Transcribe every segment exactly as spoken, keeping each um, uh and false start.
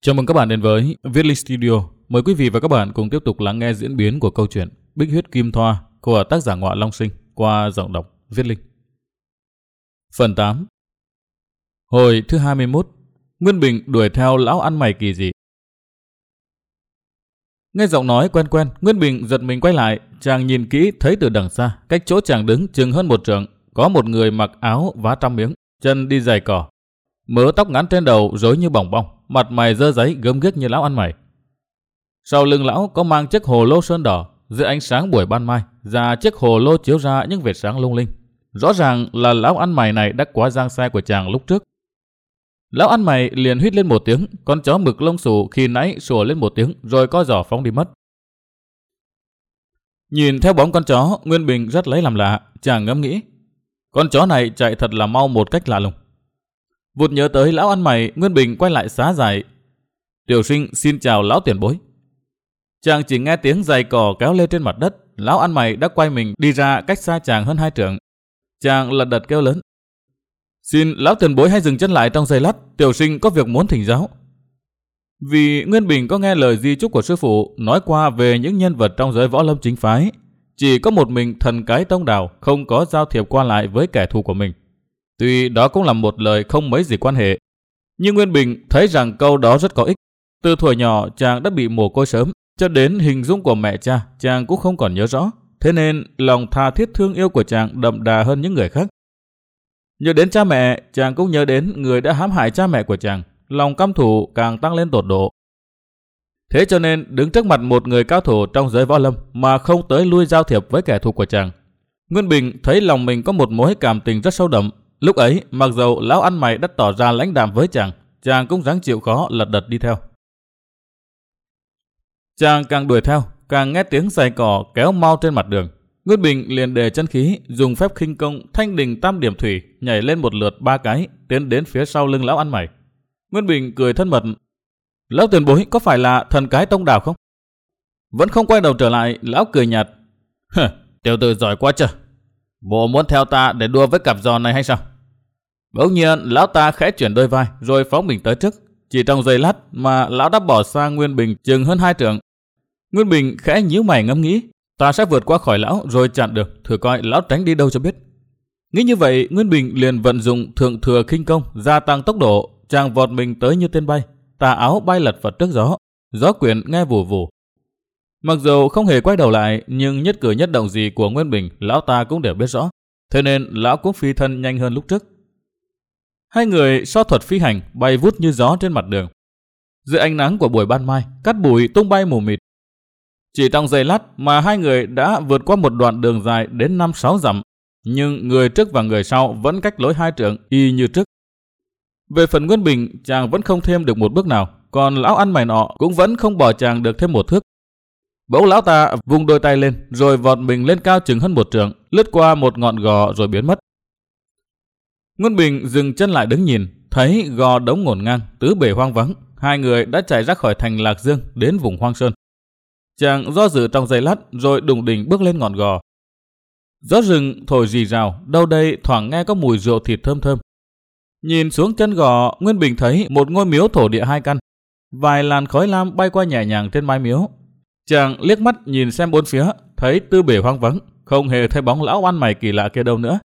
Chào mừng các bạn đến với Viết Linh Studio. Mời quý vị và các bạn cùng tiếp tục lắng nghe diễn biến của câu chuyện Bích Huyết Kim Thoa của tác giả Ngọa Long Sinh qua giọng đọc Viết Linh. Phần tám. Hồi thứ hai mươi mốt. Nguyên Bình đuổi theo lão ăn mày kỳ dị. Nghe giọng nói quen quen, Nguyên Bình giật mình quay lại. Chàng nhìn kỹ thấy từ đằng xa, cách chỗ chàng đứng chừng hơn một trượng, có một người mặc áo vá trăm miếng, chân đi giày cỏ, mớ tóc ngắn trên đầu rối như bòng bong, mặt mày dơ dáy gớm ghiếc như lão ăn mày. Sau lưng lão có mang chiếc hồ lô sơn đỏ, dưới ánh sáng buổi ban mai, ra chiếc hồ lô chiếu ra những vệt sáng lung linh. Rõ ràng là lão ăn mày này đã quá giang xe của chàng lúc trước. Lão ăn mày liền huýt lên một tiếng, con chó mực lông xù khi nãy sủa lên một tiếng rồi co giò phóng đi mất. Nhìn theo bóng con chó, Nguyên Bình rất lấy làm lạ, chàng ngẫm nghĩ, con chó này chạy thật là mau một cách lạ lùng. Vụt nhớ tới lão ăn mày, Nguyên Bình quay lại xá giải. Tiểu sinh xin chào lão tiền bối. Chàng chỉ nghe tiếng giày cỏ kéo lê trên mặt đất, lão ăn mày đã quay mình đi ra cách xa chàng hơn hai trượng. Chàng lật đật kêu lớn, xin lão tiền bối hãy dừng chân lại trong giây lát, tiểu sinh có việc muốn thỉnh giáo. Vì Nguyên Bình có nghe lời di chúc của sư phụ nói qua về những nhân vật trong giới võ lâm chính phái, chỉ có một mình thần cái Tông Đào không có giao thiệp qua lại với kẻ thù của mình. Tuy đó cũng là một lời không mấy gì quan hệ, nhưng Nguyên Bình thấy rằng câu đó rất có ích. Từ thuở nhỏ chàng đã bị mồ côi sớm, cho đến hình dung của mẹ cha chàng cũng không còn nhớ rõ, thế nên lòng tha thiết thương yêu của chàng đậm đà hơn những người khác. Nhớ đến cha mẹ, chàng cũng nhớ đến người đã hãm hại cha mẹ của chàng, lòng căm thù càng tăng lên tột độ. Thế cho nên đứng trước mặt một người cao thủ trong giới võ lâm mà không tới lui giao thiệp với kẻ thù của chàng, Nguyên Bình thấy lòng mình có một mối cảm tình rất sâu đậm. Lúc ấy, mặc dầu lão ăn mày đã tỏ ra lãnh đạm với chàng, chàng cũng ráng chịu khó lật đật đi theo. Chàng càng đuổi theo, càng nghe tiếng giày cỏ kéo mau trên mặt đường. Nguyên Bình liền đề chân khí, dùng phép khinh công thanh đình tam điểm thủy, nhảy lên một lượt ba cái, tiến đến phía sau lưng lão ăn mày. Nguyên Bình cười thân mật, lão tiền bối có phải là thần cái Tông Đào không? Vẫn không quay đầu trở lại, lão cười nhạt, hừ, tiểu tử giỏi quá trời. Bộ muốn theo ta để đua với cặp giò này hay sao? Bỗng nhiên lão ta khẽ chuyển đôi vai rồi phóng mình tới trước. Chỉ trong giây lát mà lão đã bỏ xa Nguyên Bình chừng hơn hai trượng. Nguyên Bình khẽ nhíu mày ngẫm nghĩ, ta sẽ vượt qua khỏi lão rồi chặn được, thử coi lão tránh đi đâu cho biết. Nghĩ như vậy, Nguyên Bình liền vận dụng thượng thừa khinh công, gia tăng tốc độ. Chàng vọt mình tới như tên bay, tà áo bay lật phật trước gió, gió quyển nghe vù vù. Mặc dù không hề quay đầu lại, nhưng nhất cử nhất động gì của Nguyên Bình lão ta cũng đều biết rõ, thế nên lão cũng phi thân nhanh hơn lúc trước. Hai người so thuật phi hành bay vút như gió trên mặt đường. Dưới ánh nắng của buổi ban mai, cát bụi tung bay mù mịt. Chỉ trong giây lát mà hai người đã vượt qua một đoạn đường dài đến năm sáu dặm, nhưng người trước và người sau vẫn cách lối hai trượng y như trước. Về phần Nguyên Bình, chàng vẫn không thêm được một bước nào, còn lão ăn mày nọ cũng vẫn không bỏ chàng được thêm một thước. Bỗng lão ta vung đôi tay lên, rồi vọt mình lên cao chừng hơn một trượng, lướt qua một ngọn gò rồi biến mất. Nguyên Bình dừng chân lại đứng nhìn, thấy gò đống ngổn ngang, tứ bề hoang vắng, hai người đã chạy ra khỏi thành Lạc Dương đến vùng hoang sơn. Chàng do dự trong giây lát, rồi đùng đỉnh bước lên ngọn gò. Gió rừng thổi rì rào, đâu đây thoảng nghe có mùi rượu thịt thơm thơm. Nhìn xuống chân gò, Nguyên Bình thấy một ngôi miếu thổ địa hai căn, vài làn khói lam bay qua nhẹ nhàng trên mái miếu. Chàng liếc mắt nhìn xem bốn phía, thấy tư bể hoang vắng, không hề thấy bóng lão ăn mày kỳ lạ kia đâu nữa.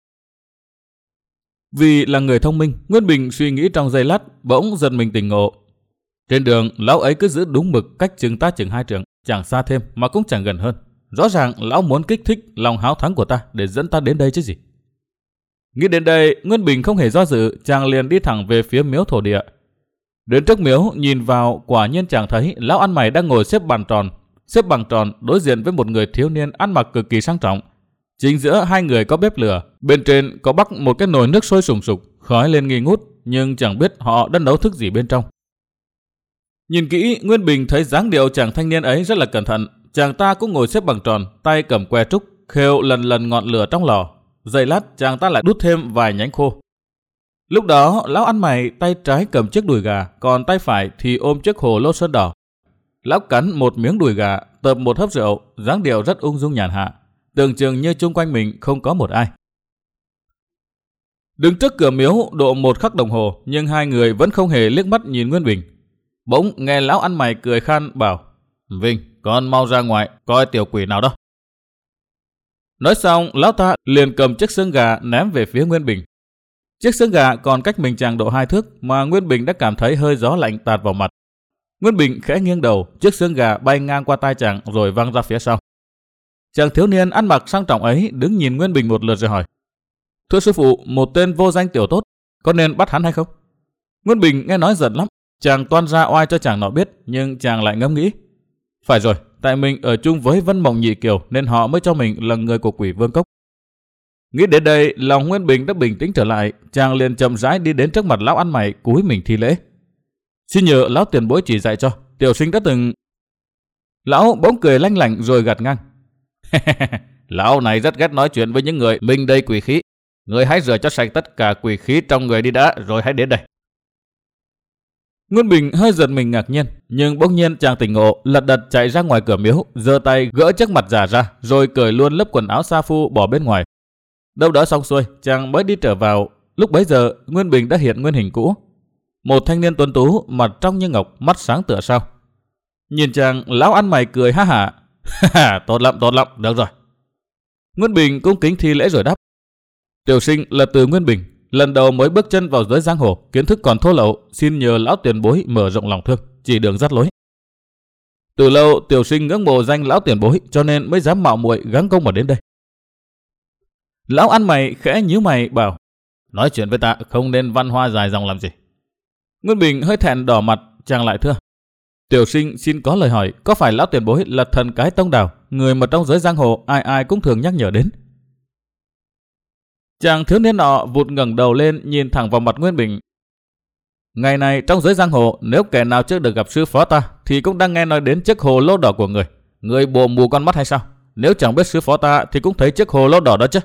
Vì là người thông minh, Nguyên Bình suy nghĩ trong giây lát, bỗng giật mình tỉnh ngộ. Trên đường, lão ấy cứ giữ đúng mực cách chừng ta chừng hai trượng, chẳng xa thêm mà cũng chẳng gần hơn. Rõ ràng lão muốn kích thích lòng háo thắng của ta để dẫn ta đến đây chứ gì. Nghĩ đến đây, Nguyên Bình không hề do dự, chàng liền đi thẳng về phía miếu thổ địa. Đến trước miếu, nhìn vào, quả nhiên chàng thấy lão ăn mày đang ngồi xếp bàn tròn, xếp bằng tròn đối diện với một người thiếu niên ăn mặc cực kỳ sang trọng. Chính giữa hai người có bếp lửa, bên trên có bắc một cái nồi nước sôi sùng sục, khói lên nghi ngút, nhưng chẳng biết họ đã nấu thức gì bên trong. Nhìn kỹ, Nguyên Bình thấy dáng điệu chàng thanh niên ấy rất là cẩn thận. Chàng ta cũng ngồi xếp bằng tròn, tay cầm que trúc, khêu lần lần ngọn lửa trong lò. Giây lát, chàng ta lại đút thêm vài nhánh khô. Lúc đó, lão ăn mày tay trái cầm chiếc đùi gà, còn tay phải thì ôm chiếc hồ lô sơn đỏ. Lão cắn một miếng đùi gà, tập một hớp rượu, dáng điệu rất ung dung nhàn hạ, tưởng chừng như chung quanh mình không có một ai. Đứng trước cửa miếu độ một khắc đồng hồ, nhưng hai người vẫn không hề liếc mắt nhìn Nguyên Bình. Bỗng nghe lão ăn mày cười khan bảo: Vinh, con mau ra ngoài coi tiểu quỷ nào đó. Nói xong, lão ta liền cầm chiếc xương gà ném về phía Nguyên Bình. Chiếc xương gà còn cách mình chàng độ hai thước mà Nguyên Bình đã cảm thấy hơi gió lạnh tạt vào mặt. Nguyên Bình khẽ nghiêng đầu, chiếc xương gà bay ngang qua tai chàng rồi văng ra phía sau. Chàng thiếu niên ăn mặc sang trọng ấy đứng nhìn Nguyên Bình một lượt rồi hỏi: Thưa sư phụ, một tên vô danh tiểu tốt, có nên bắt hắn hay không? Nguyên Bình nghe nói giận lắm, chàng toan ra oai cho chàng nọ biết, nhưng chàng lại ngẫm nghĩ: Phải rồi, tại mình ở chung với Vân Mộng Nhị Kiều nên họ mới cho mình là người của Quỷ Vương Cốc. Nghĩ đến đây, lòng Nguyên Bình đã bình tĩnh trở lại, chàng liền chậm rãi đi đến trước mặt lão ăn mày cúi mình thi lễ. Xin nhờ lão tiền bối chỉ dạy cho, tiểu sinh đã từng... Lão bỗng cười lanh lảnh rồi gạt ngang: Lão này rất ghét nói chuyện với những người mình đầy quỷ khí. Người hãy rửa cho sạch tất cả quỷ khí trong người đi đã rồi hãy đến đây. Nguyên Bình hơi giật mình ngạc nhiên, nhưng bỗng nhiên chàng tỉnh ngộ, lật đật chạy ra ngoài cửa miếu, giơ tay gỡ chiếc mặt giả ra, rồi cởi luôn lớp quần áo sa phu bỏ bên ngoài. Đâu đó xong xuôi, chàng mới đi trở vào. Lúc bấy giờ, Nguyên Bình đã hiện nguyên hình cũ, một thanh niên tuấn tú, mặt trong như ngọc, mắt sáng tựa sao. Nhìn chàng, lão ăn mày cười ha hả: Tốt lắm, tốt lắm, được rồi. Nguyên Bình cũng kính thi lễ rồi đáp: Tiểu sinh là Từ Nguyên Bình, lần đầu mới bước chân vào giới giang hồ, kiến thức còn thô lậu, xin nhờ lão tiền bối mở rộng lòng thương, chỉ đường dắt lối. Từ lâu tiểu sinh ngưỡng mộ danh lão tiền bối, cho nên mới dám mạo muội gắng công mà đến đây. Lão ăn mày khẽ nhíu mày bảo: Nói chuyện với ta không nên văn hoa dài dòng làm gì. Nguyên Bình hơi thẹn đỏ mặt, chàng lại thưa: Tiểu sinh xin có lời hỏi, có phải lão tiền bối là thần cái Tông Đào, người mà trong giới giang hồ ai ai cũng thường nhắc nhở đến? Chàng thiếu niên nọ vụt ngẩng đầu lên nhìn thẳng vào mặt Nguyên Bình. Ngày này trong giới giang hồ, nếu kẻ nào chưa được gặp sư phó ta thì cũng đang nghe nói đến chiếc hồ lô đỏ của người. Người bồ mù con mắt hay sao? Nếu chẳng biết sư phó ta thì cũng thấy chiếc hồ lô đỏ đó chứ.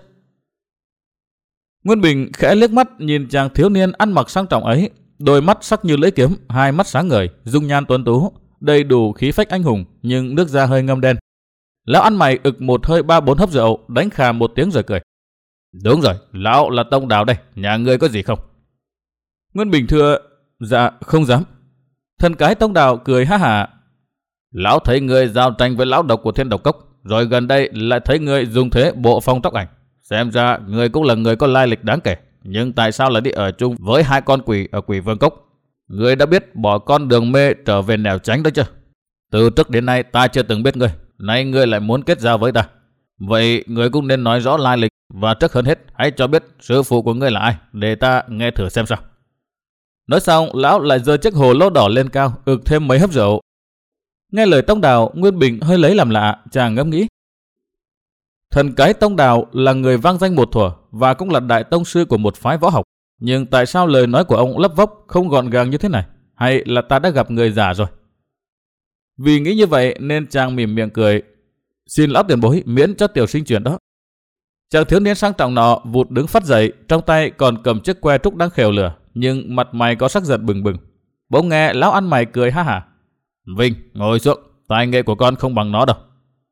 Nguyên Bình khẽ liếc mắt nhìn chàng thiếu niên ăn mặc sang trọng ấy, đôi mắt sắc như lưỡi kiếm, hai mắt sáng ngời, dung nhan tuấn tú, đầy đủ khí phách anh hùng, nhưng nước da hơi ngâm đen. Lão ăn mày ực một hơi ba bốn hớp rượu, đánh khà một tiếng rồi cười: Đúng rồi, lão là Tông Đào đây, nhà ngươi có gì không? Nguyên Bình thưa: Dạ không dám. Thần cái Tông Đào cười ha hả: Lão thấy ngươi giao tranh với lão độc của Thiên Độc Cốc, rồi gần đây lại thấy ngươi dùng thế bộ phong tóc ảnh, xem ra ngươi cũng là người có lai lịch đáng kể. Nhưng tại sao lại đi ở chung với hai con quỷ ở Quỷ Vương Cốc? Ngươi đã biết bỏ con đường mê trở về nẻo tránh đó chưa? Từ trước đến nay ta chưa từng biết ngươi, nay ngươi lại muốn kết giao với ta. Vậy ngươi cũng nên nói rõ lai lịch, và trước hơn hết hãy cho biết sư phụ của ngươi là ai, để ta nghe thử xem sao. Nói xong, lão lại giơ chiếc hồ lô đỏ lên cao, ực thêm mấy hớp rượu. Nghe lời Tông Đào, Nguyên Bình hơi lấy làm lạ, chàng ngẫm nghĩ. Thần cái Tông Đào là người vang danh một thuở và cũng là đại tông sư của một phái võ học. Nhưng tại sao lời nói của ông lấp vốc không gọn gàng như thế này? Hay là ta đã gặp người giả rồi? Vì nghĩ như vậy nên chàng mỉm miệng cười: Xin lão tiền bối miễn cho tiểu sinh chuyện đó. Chàng thiếu niên sang trọng nọ vụt đứng phắt dậy, trong tay còn cầm chiếc que trúc đang khều lửa, nhưng mặt mày có sắc giận bừng bừng. Bỗng nghe lão ăn mày cười ha hả: Vinh, ngồi xuống, tài nghệ của con không bằng nó đâu.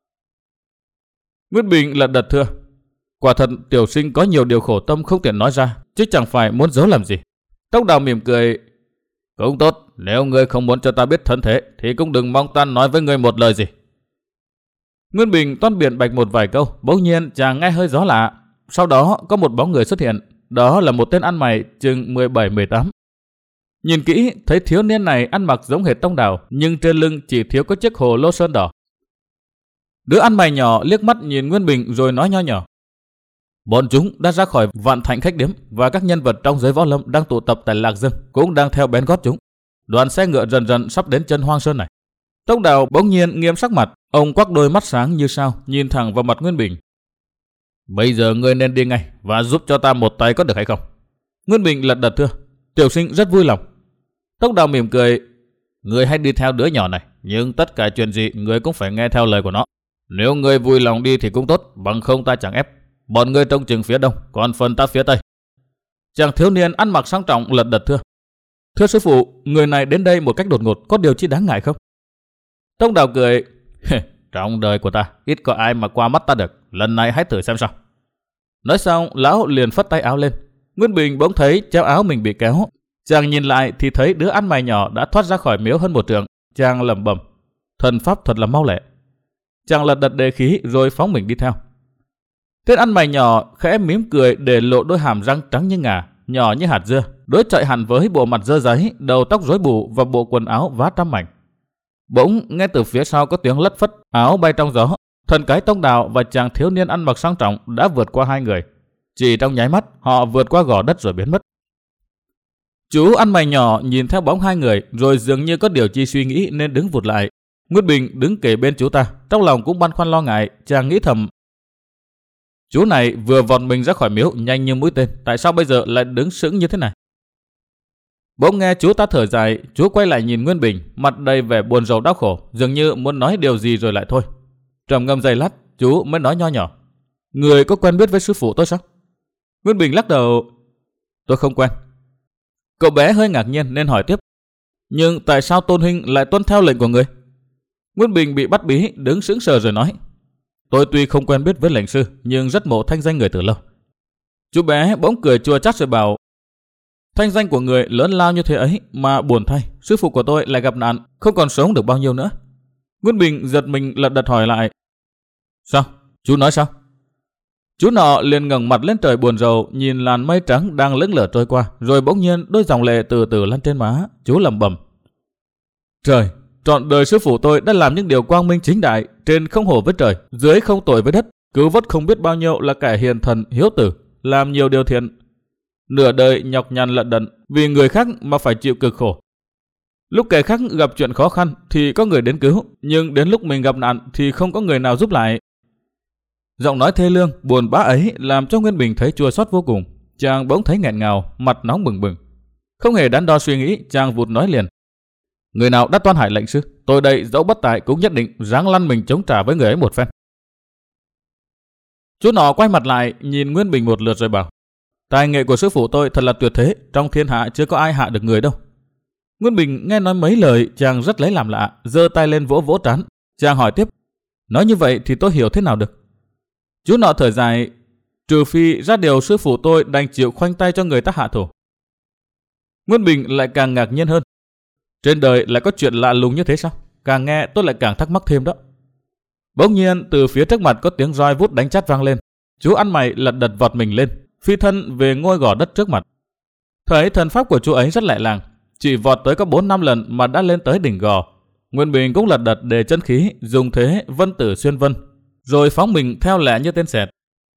Nguyên Bình lật đật thưa: Quả thật tiểu sinh có nhiều điều khổ tâm không tiện nói ra, chứ chẳng phải muốn giấu làm gì. Tông Đào mỉm cười: Cũng tốt, nếu ngươi không muốn cho ta biết thân thế thì cũng đừng mong ta nói với ngươi một lời gì. Nguyên Bình toan biện bạch một vài câu, bỗng nhiên chàng nghe hơi gió lạ. Sau đó có một bóng người xuất hiện, đó là một tên ăn mày chừng mười bảy mười tám. Nhìn kỹ thấy thiếu niên này ăn mặc giống hệt Tông Đào, nhưng trên lưng chỉ thiếu có chiếc hồ lô sơn đỏ. Đứa ăn mày nhỏ liếc mắt nhìn Nguyên Bình rồi nói nho nhỏ: Bọn chúng đã ra khỏi Vạn Thạnh khách điếm, và các nhân vật trong giới võ lâm đang tụ tập tại Lạc Dương cũng đang theo bén gót chúng. Đoàn xe ngựa dần dần sắp đến chân Hoang Sơn này. Tông Đào bỗng nhiên nghiêm sắc mặt, ông quắc đôi mắt sáng như sao nhìn thẳng vào mặt Nguyên Bình: Bây giờ ngươi nên đi ngay và giúp cho ta một tay có được hay không? Nguyên Bình lật đật thưa: Tiểu sinh rất vui lòng. Tông Đào mỉm cười: Ngươi hãy đi theo đứa nhỏ này, nhưng tất cả chuyện gì ngươi cũng phải nghe theo lời của nó. Nếu ngươi vui lòng đi thì cũng tốt, bằng không ta chẳng ép. Bọn ngươi trông chừng phía đông, còn phần ta phía tây. Chàng thiếu niên ăn mặc sang trọng lật đật thưa: Thưa sư phụ, người này đến đây một cách đột ngột, có điều chi đáng ngại không? Tông Đào cười: Trong đời của ta ít có ai mà qua mắt ta được, lần này hãy thử xem sao. Nói xong lão liền phất tay áo lên. Nguyên Bình bỗng thấy chéo áo mình bị kéo, Chàng nhìn lại thì thấy đứa ăn mày nhỏ đã thoát ra khỏi miếu hơn một trượng. Chàng lẩm bẩm, thần pháp thật là mau lẹ. Chàng lật đật đề khí rồi phóng mình đi theo. Tên ăn mày nhỏ khẽ mím cười để lộ đôi hàm răng trắng như ngà, nhỏ như hạt dưa, đối chọi hẳn với bộ mặt dơ dáy, đầu tóc rối bù và bộ quần áo vá trăm mảnh. Bỗng nghe từ phía sau có tiếng lất phất, áo bay trong gió. Thần cái tông đào và chàng thiếu niên ăn mặc sang trọng đã vượt qua hai người. Chỉ trong nháy mắt, họ vượt qua gò đất rồi biến mất. Chú ăn mày nhỏ nhìn theo bóng hai người rồi dường như có điều chi suy nghĩ nên đứng vụt lại. Nguyệt Bình đứng kề bên chú ta, trong lòng cũng băn khoăn lo ngại. Chàng nghĩ thầm, chú này vừa vọt mình ra khỏi miếu nhanh như mũi tên, tại sao bây giờ lại đứng sững như thế này? Bỗng nghe chú ta thở dài, chú quay lại nhìn Nguyên Bình, mặt đầy vẻ buồn rầu đau khổ, dường như muốn nói điều gì rồi lại thôi. Trầm ngâm giây lát, chú mới nói nho nhỏ, người có quen biết với sư phụ tôi sao? Nguyên Bình lắc đầu, tôi không quen. Cậu bé hơi ngạc nhiên nên hỏi tiếp, nhưng tại sao Tôn huynh lại tuân theo lệnh của người? Nguyên Bình bị bắt bí, đứng sững sờ rồi nói, tôi tuy không quen biết với lệnh sư, nhưng rất mộ thanh danh người từ lâu. Chú bé bỗng cười chua chát rồi bảo, thanh danh của người lớn lao như thế ấy mà buồn thay, sư phụ của tôi lại gặp nạn, không còn sống được bao nhiêu nữa. Nguyên Bình giật mình lật đật hỏi lại, sao? Chú nói sao? Chú nọ liền ngẩng mặt lên trời buồn rầu, nhìn làn mây trắng đang lững lờ trôi qua, rồi bỗng nhiên đôi dòng lệ từ từ lăn trên má. Chú lẩm bẩm, trời, trọn đời sư phụ tôi đã làm những điều quang minh chính đại, trên không hổ với trời, dưới không tội với đất, cứu vớt không biết bao nhiêu là kẻ hiền thần hiếu tử, làm nhiều điều thiện. Nửa đời nhọc nhằn lận đận vì người khác mà phải chịu cực khổ. Lúc kẻ khác gặp chuyện khó khăn thì có người đến cứu, nhưng đến lúc mình gặp nạn thì không có người nào giúp lại. Giọng nói thê lương, buồn bã ấy làm cho Nguyên Bình thấy chua xót vô cùng. Chàng bỗng thấy nghẹn ngào, mặt nóng bừng bừng. Không hề đắn đo suy nghĩ, chàng vụt nói liền, người nào đã toan hại lệnh sư, tôi đây dẫu bất tài cũng nhất định ráng lăn mình chống trả với người ấy một phen. Chú nọ quay mặt lại nhìn Nguyên Bình một lượt rồi bảo, tài nghệ của sư phụ tôi thật là tuyệt thế, trong thiên hạ chưa có ai hạ được người đâu. Nguyên Bình nghe nói mấy lời, chàng rất lấy làm lạ, giơ tay lên vỗ vỗ trán. Chàng hỏi tiếp, nói như vậy thì tôi hiểu thế nào được? Chú nọ thở dài, trừ phi ra điều sư phụ tôi đành chịu khoanh tay cho người ta hạ thủ. Nguyên Bình lại càng ngạc nhiên hơn, trên đời lại có chuyện lạ lùng như thế sao? Càng nghe tôi lại càng thắc mắc thêm đó. Bỗng nhiên từ phía trước mặt có tiếng roi vút đánh chát vang lên. Chú ăn mày lật đật vọt mình lên, phi thân về ngôi gò đất trước mặt. Thấy thần pháp của chú ấy rất lẹ làng, chỉ vọt tới có bốn năm lần mà đã lên tới đỉnh gò. Nguyên Bình cũng lật đật để chân khí, dùng thế vân tử xuyên vân, rồi phóng mình theo lẹ như tên sẹt.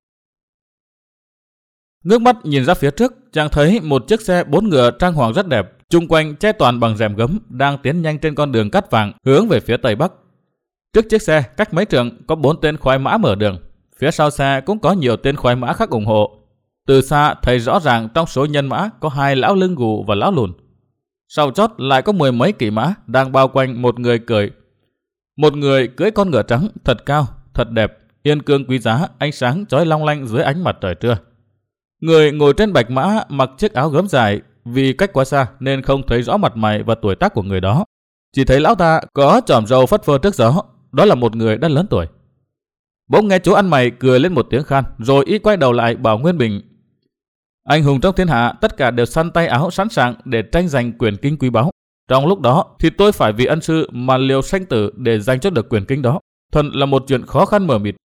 Ngước mắt nhìn ra phía trước, chàng thấy một chiếc xe bốn ngựa trang hoàng rất đẹp, chung quanh che toàn bằng rèm gấm, đang tiến nhanh trên con đường cát vàng hướng về phía tây bắc. Trước chiếc xe cách mấy trượng có bốn tên khoái mã mở đường, phía sau xe cũng có nhiều tên khoái mã khác ủng hộ. Từ xa thấy rõ ràng trong số nhân mã có hai lão lưng gù và lão lùn. Sau chót lại có mười mấy kỵ mã đang bao quanh một người cưỡi. Một người cưỡi con ngựa trắng thật cao, thật đẹp, yên cương quý giá, ánh sáng chói long lanh dưới ánh mặt trời trưa. Người ngồi trên bạch mã mặc chiếc áo gấm dài, vì cách quá xa nên không thấy rõ mặt mày và tuổi tác của người đó. Chỉ thấy lão ta có chòm râu phất phơ trước gió, đó là một người đã lớn tuổi. Bỗng nghe chú ăn mày cười lên một tiếng khan, rồi y quay đầu lại bảo Nguyên Bình, anh hùng trong thiên hạ tất cả đều săn tay áo sẵn sàng để tranh giành quyền kinh quý báu. Trong lúc đó thì tôi phải vì ân sư mà liều sanh tử để giành cho được quyền kinh đó, thật là một chuyện khó khăn mờ mịt.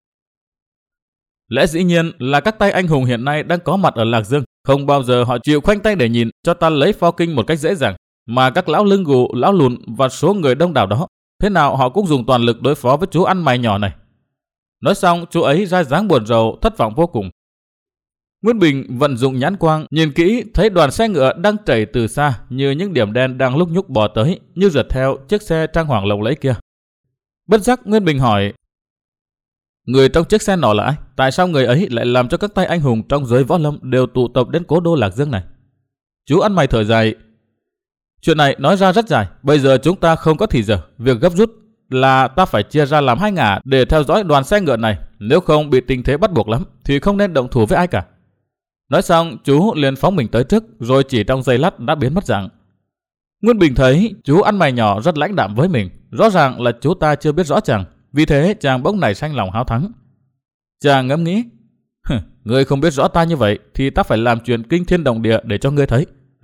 Lẽ dĩ nhiên là các tay anh hùng hiện nay đang có mặt ở Lạc Dương, không bao giờ họ chịu khoanh tay để nhìn cho ta lấy pho kinh một cách dễ dàng, mà các lão lưng gù, lão lùn và số người đông đảo đó, thế nào họ cũng dùng toàn lực đối phó với chú ăn mày nhỏ này. Nói xong, chú ấy ra dáng buồn rầu, thất vọng vô cùng. Nguyên Bình vận dụng nhãn quang, nhìn kỹ thấy đoàn xe ngựa đang chảy từ xa như những điểm đen đang lúc nhúc bò tới, như rượt theo chiếc xe trang hoàng lộng lẫy kia. Bất giác Nguyên Bình hỏi, người trong chiếc xe nọ là ai? Tại sao người ấy lại làm cho các tay anh hùng trong giới võ lâm đều tụ tập đến cố đô Lạc Dương này? Chú ăn mày thở dài, chuyện này nói ra rất dài, bây giờ chúng ta không có thì giờ, việc gấp rút là ta phải chia ra làm hai ngả để theo dõi đoàn xe ngựa này, nếu không bị tình thế bắt buộc lắm thì không nên động thủ với ai cả. Nói xong, chú liền phóng mình tới trước, rồi chỉ trong giây lát đã biến mất dạng. Nguyên Bình thấy chú ăn mày nhỏ rất lãnh đạm với mình, rõ ràng là chú ta chưa biết rõ chàng, vì thế chàng bỗng nảy sanh lòng háo thắng. Chàng ngẫm nghĩ, ngươi không biết rõ ta như vậy thì ta phải làm chuyện kinh thiên động địa để cho ngươi thấy,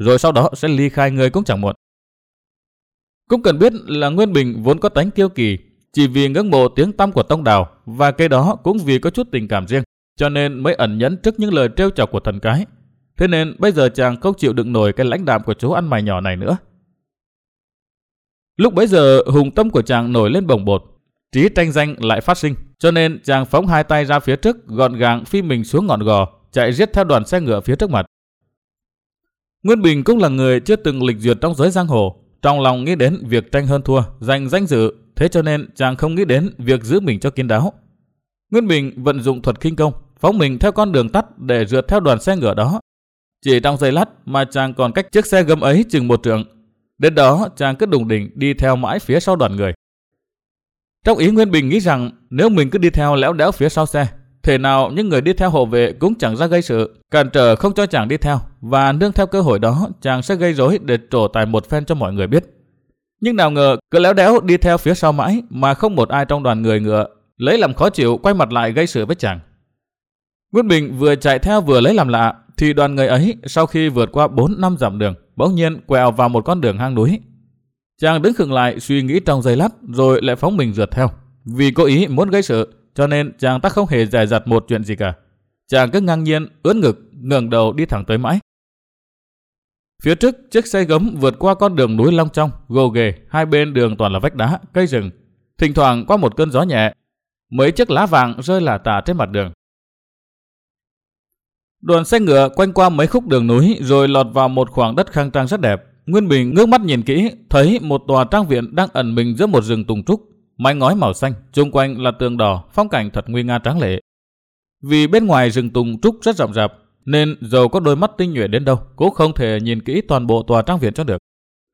rồi sau đó sẽ ly khai người cũng chẳng muộn. Cũng cần biết là Nguyên Bình vốn có tánh kiêu kỳ, chỉ vì ngưỡng mộ tiếng tăm của tông Đào và cái đó cũng vì có chút tình cảm riêng, cho nên mới ẩn nhẫn trước những lời trêu chọc của thần cái. Thế nên bây giờ chàng không chịu đựng nổi cái lãnh đạm của chú ăn mày nhỏ này nữa. Lúc bấy giờ hùng tâm của chàng nổi lên bồng bột, trí tranh danh lại phát sinh, cho nên chàng phóng hai tay ra phía trước, gọn gàng phi mình xuống ngọn gò, chạy giết theo đoàn xe ngựa phía trước mặt. Nguyên Bình cũng là người chưa từng lịch duyệt trong giới giang hồ, trong lòng nghĩ đến việc tranh hơn thua, giành danh dự, thế cho nên chàng không nghĩ đến việc giữ mình cho kín đáo. Nguyên Bình vận dụng thuật khinh công, phóng mình theo con đường tắt để rượt theo đoàn xe ngựa đó. Chỉ trong giây lát mà chàng còn cách chiếc xe gấm ấy chừng một trượng. Đến đó chàng cứ đùng đỉnh đi theo mãi phía sau đoàn người. Trong ý Nguyên Bình nghĩ rằng nếu mình cứ đi theo léo đéo phía sau xe, thể nào những người đi theo hộ vệ cũng chẳng ra gây sự, cản trở không cho chàng đi theo, và nương theo cơ hội đó chàng sẽ gây rối để trổ tài một phen cho mọi người biết. Nhưng nào ngờ cứ léo đéo đi theo phía sau mãi mà không một ai trong đoàn người ngựa lấy làm khó chịu quay mặt lại gây sự với chàng. Nguyên Bình vừa chạy theo vừa lấy làm lạ thì đoàn người ấy sau khi vượt qua bốn năm dặm đường bỗng nhiên quẹo vào một con đường hang núi. Chàng đứng khựng lại suy nghĩ trong giây lát rồi lại phóng mình rượt theo. Vì cố ý muốn gây sự cho nên chàng ta không hề dè dặt một chuyện gì cả. Chàng cứ ngang nhiên ưỡn ngực ngẩng đầu đi thẳng tới mãi. Phía trước chiếc xe gấm vượt qua con đường núi long trong gồ ghề, hai bên đường toàn là vách đá, cây rừng. Thỉnh thoảng qua một cơn gió nhẹ, mấy chiếc lá vàng rơi lả tả trên mặt đường. Đoàn xe ngựa quanh qua mấy khúc đường núi rồi lọt vào một khoảng đất khang trang rất đẹp. Nguyên Bình ngước mắt nhìn kỹ, thấy một tòa trang viện đang ẩn mình giữa một rừng tùng trúc, mái ngói màu xanh, xung quanh là tường đỏ, phong cảnh thật nguy nga tráng lệ. Vì bên ngoài rừng tùng trúc rất rậm rạp, nên dầu có đôi mắt tinh nhuệ đến đâu cũng không thể nhìn kỹ toàn bộ tòa trang viện cho được.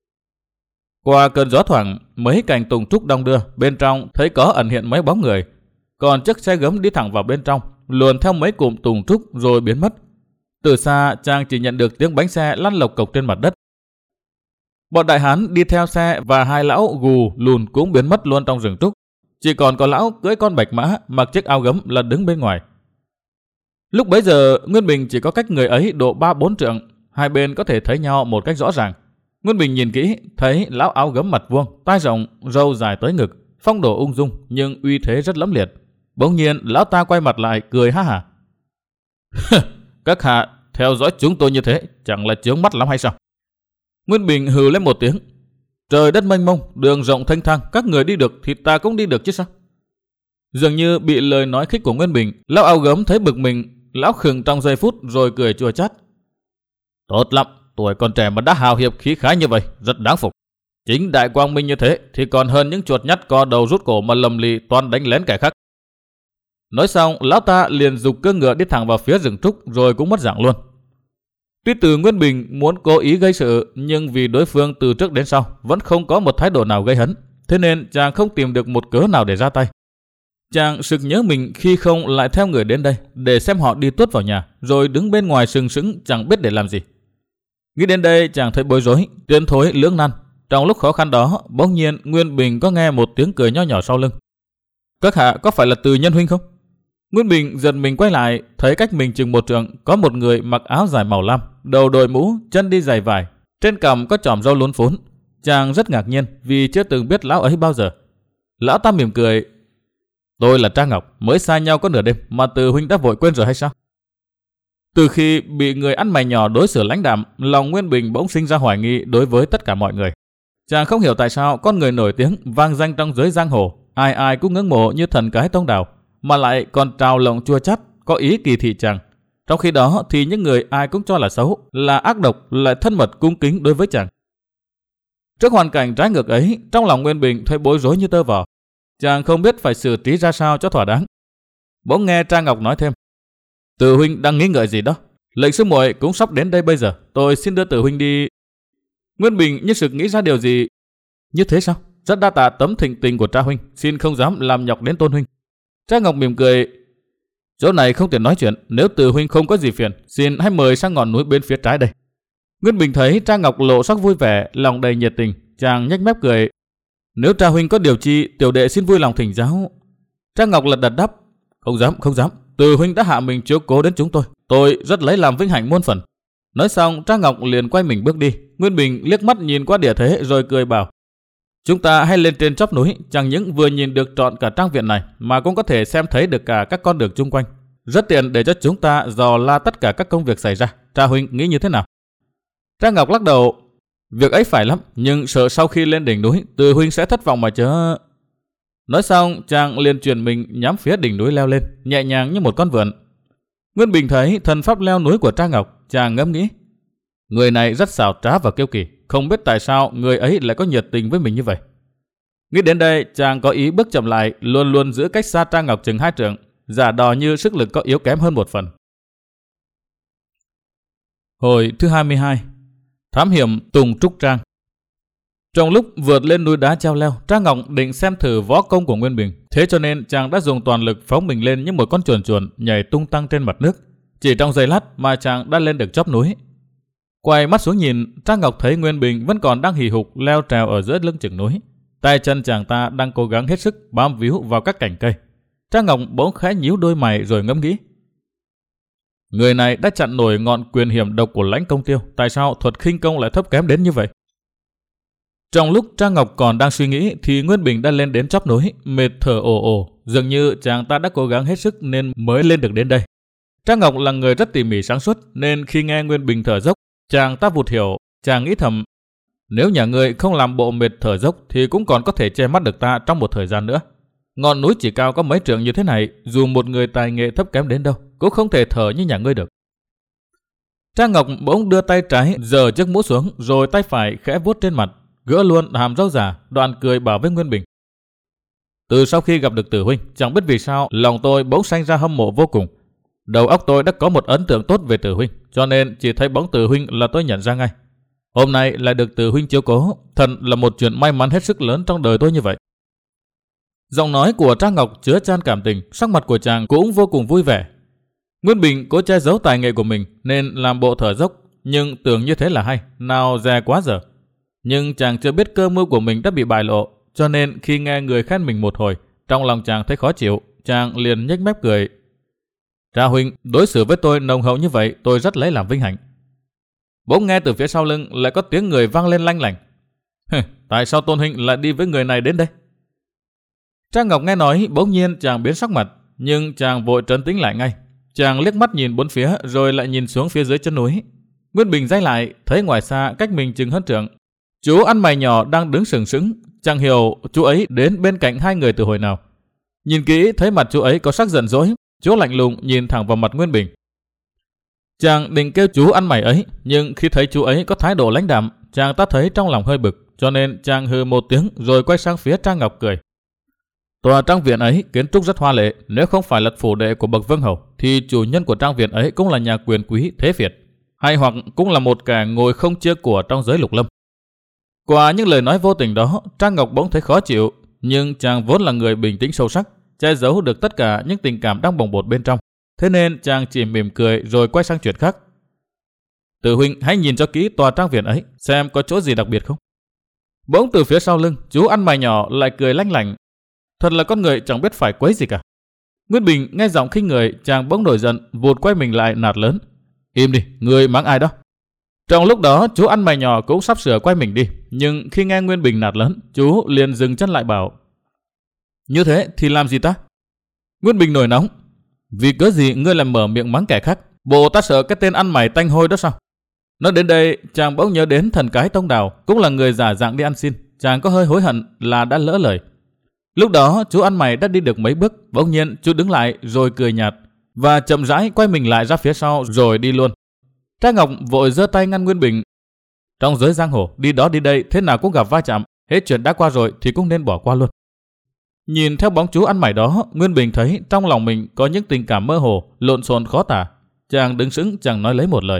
Qua cơn gió thoảng, mấy cành tùng trúc đong đưa, bên trong thấy có ẩn hiện mấy bóng người. Còn chiếc xe gấm đi thẳng vào bên trong, luồn theo mấy cụm tùng trúc rồi biến mất. Từ xa chàng chỉ nhận được tiếng bánh xe lăn lộc cộc trên mặt đất. Bọn đại hán đi theo xe và hai lão gù lùn cũng biến mất luôn trong rừng trúc. Chỉ còn có lão cưỡi con bạch mã mặc chiếc áo gấm là đứng bên ngoài. Lúc bấy giờ Nguyên Bình chỉ có cách người ấy độ ba bốn trượng, hai bên có thể thấy nhau một cách rõ ràng. Nguyên Bình nhìn kỹ thấy lão áo gấm mặt vuông, tai rộng, râu dài tới ngực, phong độ ung dung nhưng uy thế rất lẫm liệt. Bỗng nhiên lão ta quay mặt lại cười ha hả. Các hạ theo dõi chúng tôi như thế chẳng là chướng mắt lắm hay sao? Nguyên Bình hừ lên một tiếng. Trời đất mênh mông, đường rộng thênh thang, các người đi được thì ta cũng đi được chứ sao? Dường như bị lời nói khích của Nguyên Bình, lão áo gấm thấy bực mình, lão khựng trong giây phút rồi cười chua chát. Tốt lắm, tuổi còn trẻ mà đã hào hiệp khí khái như vậy, rất đáng phục. Chính đại quang minh như thế thì còn hơn những chuột nhắt co đầu rút cổ mà lầm lì toàn đánh lén kẻ khác. Nói xong, lão ta liền giục cưỡi ngựa đi thẳng vào phía rừng trúc rồi cũng mất dạng luôn. Tuy từ Nguyên Bình muốn cố ý gây sự, nhưng vì đối phương từ trước đến sau vẫn không có một thái độ nào gây hấn, thế nên chàng không tìm được một cớ nào để ra tay. Chàng sực nhớ mình khi không lại theo người đến đây để xem họ đi tuốt vào nhà, rồi đứng bên ngoài sừng sững chẳng biết để làm gì. Nghĩ đến đây chàng thấy bối rối, tiến thối lưỡng nan. Trong lúc khó khăn đó, bỗng nhiên Nguyên Bình có nghe một tiếng cười nho nhỏ sau lưng. Các hạ có phải là Từ Nhân huynh không? Nguyên Bình giật mình quay lại, thấy cách mình chừng một trượng có một người mặc áo dài màu lam, đầu đội mũ, chân đi giày vải, trên cằm có chòm râu lún phún. Chàng rất ngạc nhiên vì chưa từng biết lão ấy bao giờ. Lão ta mỉm cười. Tôi là Trang Ngọc, mới xa nhau có nửa đêm mà Từ huynh đã vội quên rồi hay sao? Từ khi bị người ăn mày nhỏ đối xử lãnh đạm, lòng Nguyên Bình bỗng sinh ra hoài nghi đối với tất cả mọi người. Chàng không hiểu tại sao con người nổi tiếng vang danh trong giới giang hồ, ai ai cũng ngưỡng mộ như thần cái tông Đào, mà lại còn trào lộng chua chát, có ý kỳ thị chàng. Trong khi đó thì những người ai cũng cho là xấu, là ác độc, lại thân mật cung kính đối với chàng. Trước hoàn cảnh trái ngược ấy, trong lòng Nguyên Bình thấy bối rối như tơ vò. Chàng không biết phải xử trí ra sao cho thỏa đáng. Bỗng nghe Trang Ngọc nói thêm. Từ huynh đang nghĩ ngợi gì đó? Lệnh sư muội cũng sắp đến đây bây giờ, tôi xin đưa Từ huynh đi. Nguyên Bình như sực nghĩ ra điều gì. Như thế sao? Rất đa tạ tấm thịnh tình của Tra huynh, xin không dám làm nhọc đến Tôn huynh. Trang Ngọc mỉm cười. Chỗ này không thể nói chuyện, nếu Từ huynh không có gì phiền, xin hãy mời sang ngọn núi bên phía trái đây. Nguyên Bình thấy Trang Ngọc lộ sắc vui vẻ, lòng đầy nhiệt tình, chàng nhếch mép cười. Nếu Tra huynh có điều chi, tiểu đệ xin vui lòng thỉnh giáo. Trang Ngọc lật đật đáp. Không dám, không dám. Từ huynh đã hạ mình chiếu cố đến chúng tôi, tôi rất lấy làm vinh hạnh muôn phần. Nói xong, Trang Ngọc liền quay mình bước đi. Nguyên Bình liếc mắt nhìn qua địa thế rồi cười bảo: chúng ta hãy lên trên chóp núi, chẳng những vừa nhìn được trọn cả trang viện này mà cũng có thể xem thấy được cả các con đường chung quanh. Rất tiện để cho chúng ta dò la tất cả các công việc xảy ra. Tra huynh nghĩ như thế nào? Trang Ngọc lắc đầu: việc ấy phải lắm, nhưng sợ sau khi lên đỉnh núi, Từ huynh sẽ thất vọng mà chớ. Nói xong, chàng liền chuyển mình nhắm phía đỉnh núi leo lên, nhẹ nhàng như một con vượn. Nguyên Bình thấy thần pháp leo núi của Trang Ngọc, chàng ngẫm nghĩ: người này rất xảo trá và kiêu kỳ, không biết tại sao người ấy lại có nhiệt tình với mình như vậy. Nghĩ đến đây, chàng có ý bước chậm lại, luôn luôn giữ cách xa Trang Ngọc chừng hai trượng, giả đò như sức lực có yếu kém hơn một phần. Hồi thứ hai mươi hai, thám hiểm Tùng Trúc Trang. Trong lúc vượt lên núi đá treo leo, Trang Ngọc định xem thử võ công của Nguyên Bình, thế cho nên chàng đã dùng toàn lực phóng mình lên như một con chuồn chuồn nhảy tung tăng trên mặt nước. Chỉ trong giây lát mà chàng đã lên được chóp núi. Quay mắt xuống nhìn, Trang Ngọc thấy Nguyên Bình vẫn còn đang hì hục leo trèo ở giữa lưng chừng núi. Tay chân chàng ta đang cố gắng hết sức bám víu vào các cành cây. Trang Ngọc bỗng khẽ nhíu đôi mày rồi ngẫm nghĩ: người này đã chặn nổi ngọn quyền hiểm độc của Lãnh Công Tiêu, tại sao thuật khinh công lại thấp kém đến như vậy? Trong lúc Trang Ngọc còn đang suy nghĩ thì Nguyên Bình đã lên đến chóp núi, mệt thở ồ ồ, dường như chàng ta đã cố gắng hết sức nên mới lên được đến đây. Trang Ngọc là người rất tỉ mỉ sáng suốt, nên khi nghe Nguyên Bình thở dốc, chàng ta vụt hiểu. Chàng nghĩ thầm: nếu nhà ngươi không làm bộ mệt thở dốc thì cũng còn có thể che mắt được ta trong một thời gian nữa. Ngọn núi chỉ cao có mấy trượng như thế này, dù một người tài nghệ thấp kém đến đâu cũng không thể thở như nhà ngươi được. Trang Ngọc bỗng đưa tay trái giở chiếc mũ xuống, rồi tay phải khẽ vuốt trên mặt, gỡ luôn hàm râu giả, đoạn cười bảo với Nguyên Bình: từ sau khi gặp được Tử huynh, chẳng biết vì sao lòng tôi bỗng sanh ra hâm mộ vô cùng. Đầu óc tôi đã có một ấn tượng tốt về Tử huynh, cho nên chỉ thấy bóng Tử huynh là tôi nhận ra ngay. Hôm nay lại được Tử huynh chiếu cố, thật là một chuyện may mắn hết sức lớn trong đời tôi như vậy. Giọng nói của Trang Ngọc chứa chan cảm tình, sắc mặt của chàng cũng vô cùng vui vẻ. Nguyên Bình cố che giấu tài nghệ của mình nên làm bộ thở dốc, nhưng tưởng như thế là hay, nào dè quá giờ. Nhưng chàng chưa biết cơ mưu của mình đã bị bại lộ, cho nên khi nghe người khen mình một hồi, trong lòng chàng thấy khó chịu, chàng liền nhếch mép cười: Tra huynh đối xử với tôi nồng hậu như vậy, tôi rất lấy làm vinh hạnh. Bỗng nghe từ phía sau lưng lại có tiếng người vang lên lanh lảnh: tại sao Tôn huynh lại đi với người này đến đây? Trang Ngọc nghe nói, bỗng nhiên chàng biến sắc mặt, nhưng chàng vội trấn tĩnh lại ngay. Chàng liếc mắt nhìn bốn phía rồi lại nhìn xuống phía dưới chân núi. Nguyên Bình dây lại, thấy ngoài xa cách mình chừng hơn trượng, chú ăn mày nhỏ đang đứng sừng sững. Chàng hiểu chú ấy đến bên cạnh hai người từ hồi nào. Nhìn kỹ thấy mặt chú ấy có sắc giận dỗi, chú lạnh lùng nhìn thẳng vào mặt Nguyên Bình. Chàng định kêu chú ăn mày ấy, nhưng khi thấy chú ấy có thái độ lãnh đạm, chàng ta thấy trong lòng hơi bực, cho nên chàng hừ một tiếng rồi quay sang phía Trang Ngọc cười: Tòa trang viện ấy kiến trúc rất hoa lệ, nếu không phải là phủ đệ của bậc vương hầu thì chủ nhân của trang viện ấy cũng là nhà quyền quý thế Việt, hay hoặc cũng là một kẻ ngồi không chia của trong giới lục lâm. Qua những lời nói vô tình đó, Trang Ngọc bỗng thấy khó chịu, nhưng chàng vốn là người bình tĩnh sâu sắc, che giấu được tất cả những tình cảm đang bồng bột bên trong, thế nên chàng chỉ mỉm cười rồi quay sang chuyện khác: Tử huynh hãy nhìn cho kỹ tòa trang viện ấy, xem có chỗ gì đặc biệt không. Bỗng từ phía sau lưng, chú ăn mày nhỏ lại cười lanh lảnh: Thật là con người chẳng biết phải quấy gì cả. Nguyên Bình nghe giọng khinh người, chàng bỗng nổi giận, vụt quay mình lại nạt lớn: Im đi, người mắng ai đó? Trong lúc đó, chú ăn mày nhỏ cũng sắp sửa quay mình đi, nhưng khi nghe Nguyên Bình nạt lớn, chú liền dừng chân lại bảo: Như thế thì làm gì ta? Nguyên Bình nổi nóng: Vì cớ gì ngươi lại mở miệng mắng kẻ khác? Bộ ta sợ cái tên ăn mày tanh hôi đó sao? Nói đến đây, chàng bỗng nhớ đến thần cái Tông Đào, cũng là người giả dạng đi ăn xin. Chàng có hơi hối hận là đã lỡ lời. Lúc đó chú ăn mày đã đi được mấy bước, bỗng nhiên chú đứng lại rồi cười nhạt và chậm rãi quay mình lại ra phía sau rồi đi luôn. Trang Ngọc vội giơ tay ngăn Nguyên Bình: Trong giới giang hồ, đi đó đi đây thế nào cũng gặp va chạm, hết chuyện đã qua rồi thì cũng nên bỏ qua luôn. Nhìn theo bóng chú ăn mày đó, Nguyên Bình thấy trong lòng mình có những tình cảm mơ hồ, lộn xộn khó tả. Chàng đứng sững chẳng nói lấy một lời.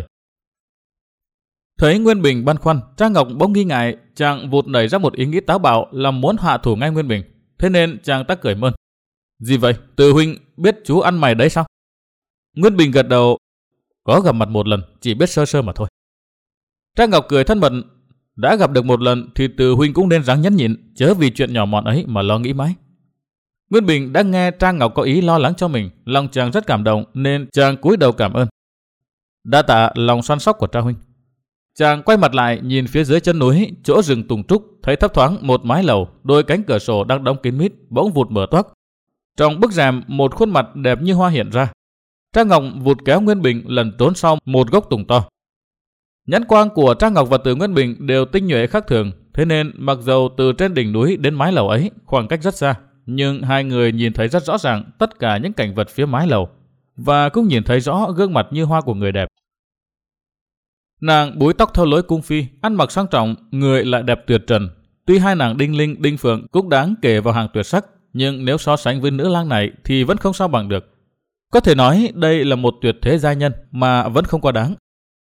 Thấy Nguyên Bình băn khoăn, Trang Ngọc bỗng nghi ngại, chàng vụt nảy ra một ý nghĩ táo bạo là muốn hạ thủ ngay Nguyên Bình. Thế nên chàng ta cười mơn: Gì vậy, Từ huynh biết chú ăn mày đấy sao? Nguyên Bình gật đầu: Có gặp mặt một lần, chỉ biết sơ sơ mà thôi. Trang Ngọc cười thân mật: Đã gặp được một lần thì Từ huynh cũng nên ráng nhẫn nhịn, chớ vì chuyện nhỏ mọn ấy mà lo nghĩ mãi. Nguyên Bình đã nghe Trang Ngọc có ý lo lắng cho mình, lòng chàng rất cảm động nên chàng cúi đầu cảm ơn. Đa tạ lòng săn sóc của Trang huynh. Chàng quay mặt lại nhìn phía dưới chân núi, chỗ rừng tùng trúc, thấy thấp thoáng một mái lầu, đôi cánh cửa sổ đang đóng kín mít bỗng vụt mở toác. Trong bức rèm một khuôn mặt đẹp như hoa hiện ra. Trang Ngọc vụt kéo Nguyên Bình lần trốn sau một gốc tùng to. Nhãn quang của Trang Ngọc và Từ Nguyên Bình đều tinh nhuệ khác thường, thế nên mặc dầu từ trên đỉnh núi đến mái lầu ấy khoảng cách rất xa, nhưng hai người nhìn thấy rất rõ ràng tất cả những cảnh vật phía mái lầu, và cũng nhìn thấy rõ gương mặt như hoa của người đẹp. Nàng búi tóc theo lối cung phi, ăn mặc sang trọng, người lại đẹp tuyệt trần. Tuy hai nàng Đinh Linh, Đinh Phượng cũng đáng kể vào hàng tuyệt sắc, nhưng nếu so sánh với nữ lang này thì vẫn không sao bằng được. Có thể nói đây là một tuyệt thế giai nhân mà vẫn không quá đáng.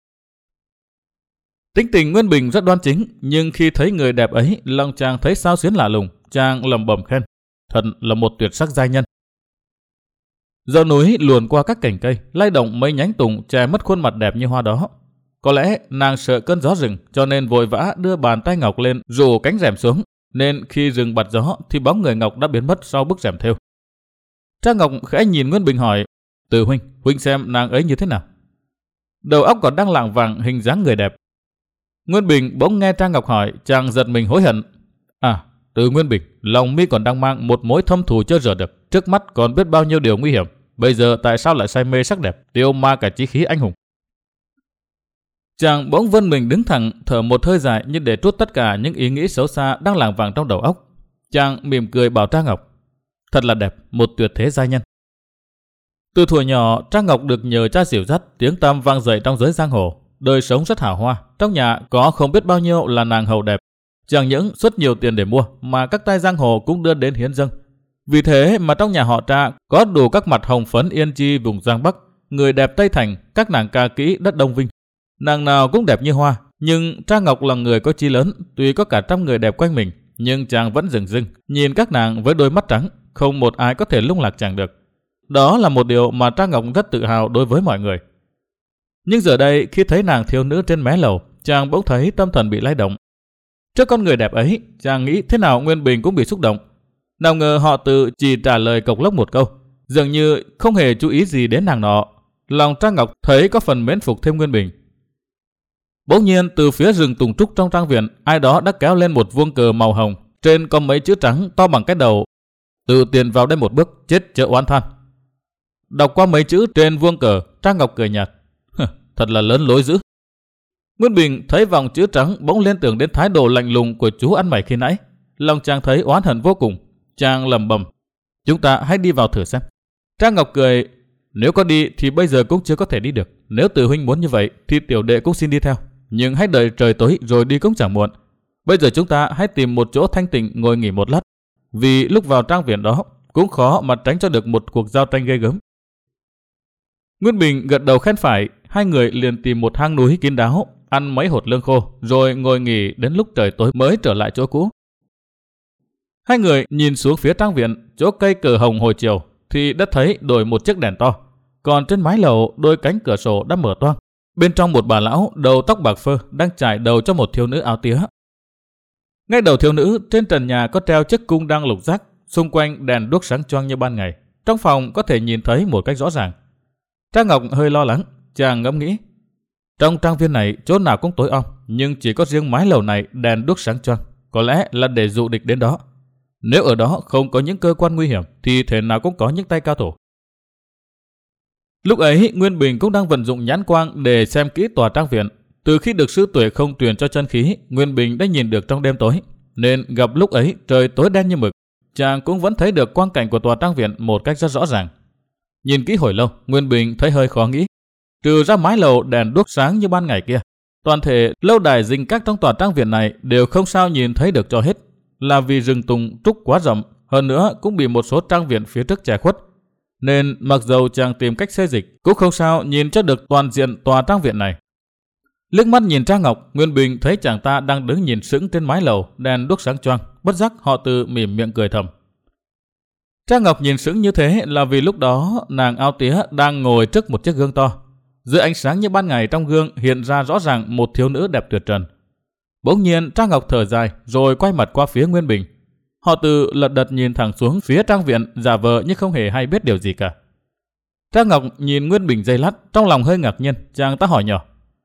Tính tình Nguyên Bình rất đoan chính, nhưng khi thấy người đẹp ấy, lòng chàng thấy sao xuyến lạ lùng, chàng lẩm bẩm khen, thật là một tuyệt sắc giai nhân. Dãy núi luồn qua các cành cây, lay động mấy nhánh tùng che mất khuôn mặt đẹp như hoa đó. Có lẽ nàng sợ cơn gió rừng, cho nên vội vã đưa bàn tay ngọc lên rủ cánh rèm xuống, nên khi rừng bật gió thì bóng người ngọc đã biến mất sau bức rèm thêu. Trang Ngọc khẽ nhìn Nguyên Bình hỏi, Từ huynh, huynh xem nàng ấy như thế nào? Đầu óc còn đang lảng vảng hình dáng người đẹp. Nguyên Bình bỗng nghe Trang Ngọc hỏi, chàng giật mình hối hận. À, Từ Nguyên Bình, lòng mi còn đang mang một mối thâm thù chưa rửa được, trước mắt còn biết bao nhiêu điều nguy hiểm. Bây giờ tại sao lại say mê sắc đẹp, tiêu ma cả chí khí anh hùng? Chàng bỗng vươn mình đứng thẳng, thở một hơi dài như để trút tất cả những ý nghĩ xấu xa đang lảng vảng trong đầu óc. Chàng mỉm cười bảo Trang Ngọc, thật là đẹp, một tuyệt thế giai nhân. Từ thuở nhỏ, Trang Ngọc được nhờ cha dìu dắt, tiếng tăm vang dậy trong giới giang hồ, đời sống rất hào hoa, trong nhà có không biết bao nhiêu là nàng hầu đẹp. Chẳng những xuất nhiều tiền để mua mà các tay giang hồ cũng đưa đến hiến dâng. Vì thế mà trong nhà họ Tra có đủ các mặt hồng phấn Yên Chi vùng Giang Bắc, người đẹp Tây Thành, các nàng ca kỹ đất Đông Vinh. Nàng nào cũng đẹp như hoa, nhưng Trang Ngọc là người có chí lớn, tuy có cả trăm người đẹp quanh mình, nhưng chàng vẫn dửng dưng nhìn các nàng với đôi mắt trắng, không một ai có thể lung lạc chàng được. Đó là một điều mà Trang Ngọc rất tự hào đối với mọi người. Nhưng giờ đây khi thấy nàng thiếu nữ trên mé lầu, chàng bỗng thấy tâm thần bị lay động. Trước con người đẹp ấy, chàng nghĩ thế nào Nguyên Bình cũng bị xúc động. Nào ngờ họ Từ chỉ trả lời cộc lốc một câu, dường như không hề chú ý gì đến nàng nọ. Lòng Trang Ngọc thấy có phần mến phục thêm Nguyên Bình. Bỗng nhiên từ phía rừng tùng trúc trong trang viện, ai đó đã kéo lên một vuông cờ màu hồng, trên có mấy chữ trắng to bằng cái đầu: Từ tiền vào đây một bước, chết chớ oán than. Đọc qua mấy chữ trên vuông cờ, Trang Ngọc cười nhạt, thật là lớn lối dữ. Nguyên Bình thấy vòng chữ trắng bỗng liên tưởng đến thái độ lạnh lùng của chú ăn mày khi nãy, lòng chàng thấy oán hận vô cùng. Chàng lẩm bẩm, chúng ta hãy đi vào thử xem. Trang Ngọc cười, nếu có đi thì bây giờ cũng chưa có thể đi được. Nếu Từ huynh muốn như vậy thì tiểu đệ cũng xin đi theo, nhưng hãy đợi trời tối rồi đi cũng chẳng muộn. Bây giờ chúng ta hãy tìm một chỗ thanh tịnh ngồi nghỉ một lát, vì lúc vào trang viện đó cũng khó mà tránh cho được một cuộc giao tranh ghê gớm. Nguyên Bình gật đầu khen phải. Hai người liền tìm một hang núi kín đáo, ăn mấy hột lương khô, rồi ngồi nghỉ đến lúc trời tối mới trở lại chỗ cũ. Hai người nhìn xuống phía trang viện, chỗ cây cờ hồng hồi chiều, thì đã thấy đổi một chiếc đèn to. Còn trên mái lầu, đôi cánh cửa sổ đã mở toang. Bên trong một bà lão đầu tóc bạc phơ đang chải đầu cho một thiếu nữ áo tía. Ngay đầu thiếu nữ, trên trần nhà có treo chiếc cung đang lục giác, xung quanh đèn đuốc sáng choang như ban ngày. Trong phòng có thể nhìn thấy một cách rõ ràng. Trang Ngọc hơi lo lắng, chàng ngẫm nghĩ, trong trang viên này chỗ nào cũng tối om, nhưng chỉ có riêng mái lầu này đèn đuốc sáng choang, có lẽ là để dụ địch đến đó. Nếu ở đó không có những cơ quan nguy hiểm thì thể nào cũng có những tay cao thủ. Lúc ấy Nguyên Bình cũng đang vận dụng nhãn quang để xem kỹ tòa trang viện. Từ khi được sư tuệ không truyền cho chân khí, Nguyên Bình đã nhìn được trong đêm tối, nên gặp lúc ấy trời tối đen như mực, chàng cũng vẫn thấy được quang cảnh của tòa trang viện một cách rất rõ ràng. Nhìn kỹ hồi lâu, Nguyên Bình thấy hơi khó nghĩ. Trừ ra mái lầu đèn đuốc sáng như ban ngày kia, toàn thể lâu đài dinh các trong tòa trang viện này đều không sao nhìn thấy được cho hết, là vì rừng tùng trúc quá rộng, hơn nữa cũng bị một số trang viện phía trước che khuất, nên mặc dầu chàng tìm cách xê dịch cũng không sao nhìn cho được toàn diện tòa trang viện này. Liếc mắt nhìn Trang Ngọc, Nguyên Bình thấy chàng ta đang đứng nhìn sững trên mái lầu đèn đuốc sáng choang, bất giác họ Từ mỉm miệng cười thầm. Trang Ngọc nhìn sững như thế là vì lúc đó nàng áo tía đang ngồi trước một chiếc gương to. Dưới ánh sáng như ban ngày, trong gương hiện ra rõ ràng một thiếu nữ đẹp tuyệt trần. Bỗng nhiên Trang Ngọc thở dài rồi quay mặt qua phía Nguyên Bình. Họ Từ lật đật nhìn thẳng xuống phía trang viện, giả vờ như không hề hay biết điều gì cả. Trang Ngọc nhìn Nguyên Bình giây lát, trong lòng hơi ngạc nhiên, chàng ta hỏi nhỏ.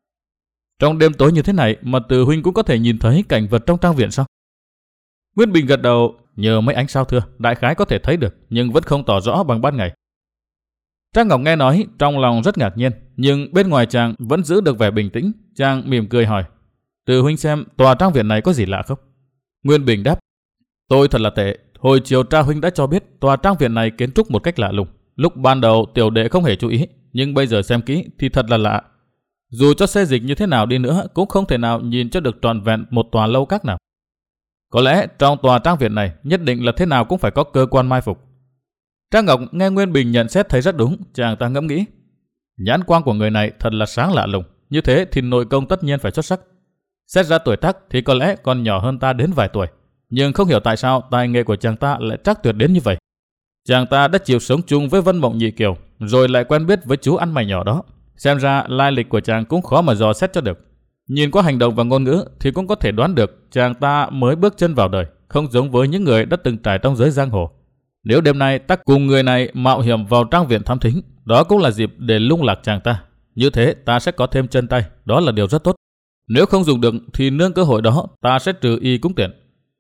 Trong đêm tối như thế này mà Từ huynh cũng có thể nhìn thấy cảnh vật trong trang viện sao? Nguyên Bình gật đầu, nhờ mấy ánh sao thưa, đại khái có thể thấy được, nhưng vẫn không tỏ rõ bằng ban ngày. Trang Ngọc nghe nói, trong lòng rất ngạc nhiên, nhưng bên ngoài chàng vẫn giữ được vẻ bình tĩnh. Chàng mỉm cười hỏi, Từ huynh xem tòa trang viện này có gì lạ không? Nguyên Bình đáp, tôi thật là tệ. Hồi chiều Tra huynh đã cho biết tòa trang viện này kiến trúc một cách lạ lùng. Lúc ban đầu tiểu đệ không hề chú ý, nhưng bây giờ xem kỹ thì thật là lạ. Dù cho xê dịch như thế nào đi nữa cũng không thể nào nhìn cho được trọn vẹn một tòa lâu các nào. Có lẽ trong tòa trang viện này nhất định là thế nào cũng phải có cơ quan mai phục. Trang Ngọc nghe Nguyên Bình nhận xét thấy rất đúng, chàng ta ngẫm nghĩ. Nhãn quang của người này thật là sáng lạ lùng, như thế thì nội công tất nhiên phải xuất sắc. Xét ra tuổi tác thì có lẽ còn nhỏ hơn ta đến vài tuổi, nhưng không hiểu tại sao tài nghệ của chàng ta lại trắc tuyệt đến như vậy. Chàng ta đã chịu sống chung với Vân Mộng Nhị Kiều, rồi lại quen biết với chú ăn mày nhỏ đó. Xem ra lai lịch của chàng cũng khó mà dò xét cho được. Nhìn qua hành động và ngôn ngữ thì cũng có thể đoán được chàng ta mới bước chân vào đời, không giống với những người đã từng trải trong giới giang hồ. Nếu đêm nay ta cùng người này mạo hiểm vào trang viện thám thính, đó cũng là dịp để lung lạc chàng ta. Như thế ta sẽ có thêm chân tay, đó là điều rất tốt. Nếu không dùng được thì nương cơ hội đó ta sẽ trừ y cũng tiện.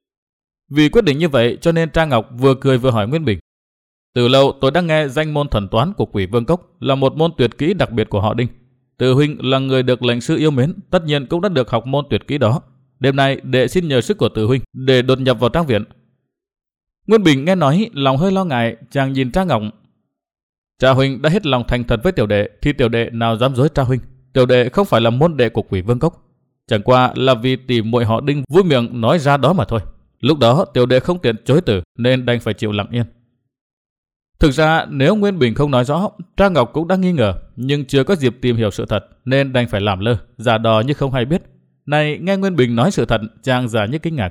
Vì quyết định như vậy cho nên Trang Ngọc vừa cười vừa hỏi Nguyên Bình. Từ lâu tôi đã nghe danh môn thần toán của Quỷ Vương Cốc là một môn tuyệt kỹ đặc biệt của họ Đinh. Từ huynh là người được lệnh sư yêu mến, tất nhiên cũng đã được học môn tuyệt kỹ đó. Đêm nay đệ xin nhờ sức của Từ huynh để đột nhập vào trang viện. Nguyên Bình nghe nói lòng hơi lo ngại, chàng nhìn Trang Ngọc. Tra huynh đã hết lòng thành thật với tiểu đệ thì tiểu đệ nào dám dối Tra huynh. Tiểu đệ không phải là môn đệ của Quỷ Vương Cốc, chẳng qua là vì tỷ muội họ Đinh vui miệng nói ra đó mà thôi. Lúc đó tiểu đệ không tiện chối từ nên đành phải chịu lặng yên. Thực ra nếu Nguyên Bình không nói rõ, Trang Ngọc cũng đã nghi ngờ, nhưng chưa có dịp tìm hiểu sự thật nên đành phải làm lơ, giả đò như không hay biết. Này nghe Nguyên Bình nói sự thật, chàng giả như kinh ngạc.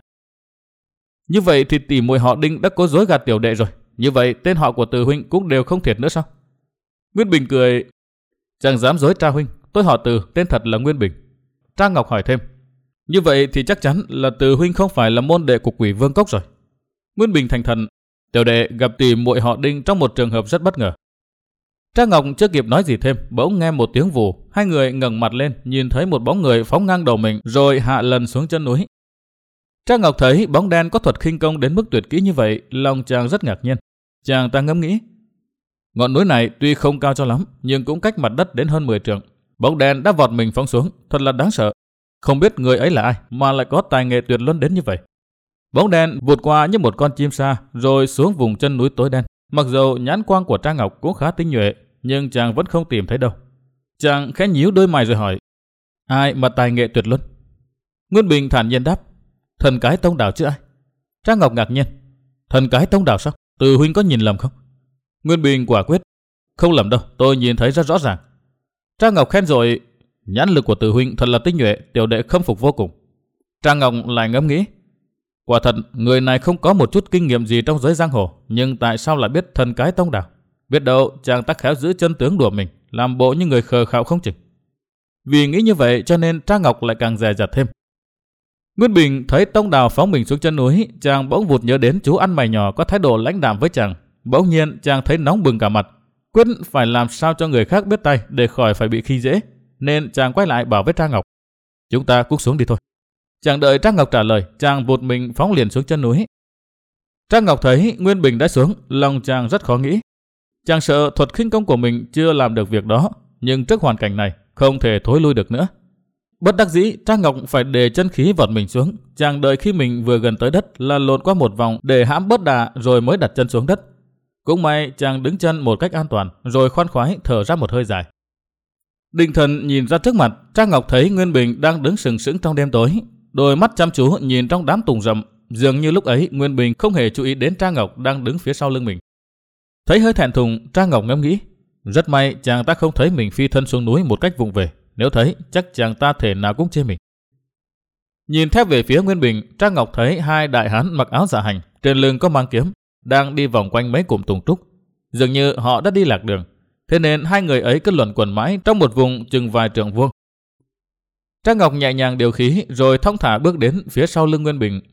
Như vậy thì tỷ muội họ Đinh đã cố dối gạt tiểu đệ rồi. Như vậy tên họ của Từ huynh cũng đều không thiệt nữa sao? Nguyên Bình cười, chẳng dám dối Tra huynh, tôi họ Từ, tên thật là Nguyên Bình. Trang Ngọc hỏi thêm, như vậy thì chắc chắn là Từ huynh không phải là môn đệ của Quỷ Vương Cốc rồi. Nguyên Bình thành thần, tiểu đệ gặp tỷ muội họ Đinh trong một trường hợp rất bất ngờ. Trang Ngọc chưa kịp nói gì thêm, bỗng nghe một tiếng vù, hai người ngẩng mặt lên, nhìn thấy một bóng người phóng ngang đầu mình rồi hạ lần xuống chân núi. Trang Ngọc thấy bóng đen có thuật khinh công đến mức tuyệt kỹ như vậy, lòng chàng rất ngạc nhiên. Chàng ta ngẫm nghĩ, ngọn núi này tuy không cao cho lắm, nhưng cũng cách mặt đất đến hơn mười trượng. Bóng đen đã vọt mình phóng xuống, thật là đáng sợ. Không biết người ấy là ai mà lại có tài nghệ tuyệt luân đến như vậy. Bóng đen vụt qua như một con chim sa, rồi xuống vùng chân núi tối đen. Mặc dù nhãn quang của Trang Ngọc cũng khá tinh nhuệ, nhưng chàng vẫn không tìm thấy đâu. Chàng khẽ nhíu đôi mày rồi hỏi, ai mà tài nghệ tuyệt luân? Nguyên Bình thản nhiên đáp, thần cái Tông Đào chứ ai. Trang Ngọc ngạc nhiên, thần cái Tông Đào sao? Từ huynh có nhìn lầm không? Nguyên Bình quả quyết, không lầm đâu, tôi nhìn thấy rất rõ ràng. Trang Ngọc khen rồi, nhãn lực của Từ huynh thật là tinh nhuệ, tiểu đệ khâm phục vô cùng. Trang Ngọc lại ngẫm nghĩ, quả thật người này không có một chút kinh nghiệm gì trong giới giang hồ, nhưng tại sao lại biết thần cái Tông Đào? Biết đâu chàng ta khéo giữ chân tướng đùa mình, làm bộ như người khờ khạo không chừng. Vì nghĩ như vậy cho nên Trang Ngọc lại càng dè dặt thêm. Nguyên Bình thấy Tông Đào phóng mình xuống chân núi, chàng bỗng vụt nhớ đến chú ăn mày nhỏ có thái độ lãnh đạm với chàng. Bỗng nhiên chàng thấy nóng bừng cả mặt, quyết phải làm sao cho người khác biết tay để khỏi phải bị khi dễ, nên chàng quay lại bảo với Trang Ngọc, chúng ta cũng xuống đi thôi. Chàng đợi Trang Ngọc trả lời, chàng vụt mình phóng liền xuống chân núi. Trang Ngọc thấy Nguyên Bình đã xuống, lòng chàng rất khó nghĩ. Chàng sợ thuật khinh công của mình chưa làm được việc đó, nhưng trước hoàn cảnh này không thể thối lui được nữa. Bất đắc dĩ, Trang Ngọc phải để chân khí vọt mình xuống. Chàng đợi khi mình vừa gần tới đất là lộn qua một vòng để hãm bớt đà rồi mới đặt chân xuống đất. Cũng may chàng đứng chân một cách an toàn, rồi khoan khoái thở ra một hơi dài. Định thần nhìn ra trước mặt, Trang Ngọc thấy Nguyên Bình đang đứng sừng sững trong đêm tối, đôi mắt chăm chú nhìn trong đám tùng rậm. Dường như lúc ấy Nguyên Bình không hề chú ý đến Trang Ngọc đang đứng phía sau lưng mình. Thấy hơi thẹn thùng, Trang Ngọc ngẫm nghĩ, rất may chàng ta không thấy mình phi thân xuống núi một cách vụng về. Nếu thấy, chắc chàng ta thể nào cũng chê mình. Nhìn theo về phía Nguyên Bình, Trang Ngọc thấy hai đại hán mặc áo dạ hành, trên lưng có mang kiếm, đang đi vòng quanh mấy cụm tùng trúc. Dường như họ đã đi lạc đường, thế nên hai người ấy cứ luẩn quẩn mãi trong một vùng chừng vài trượng vuông. Trang Ngọc nhẹ nhàng điều khí rồi thong thả bước đến phía sau lưng Nguyên Bình.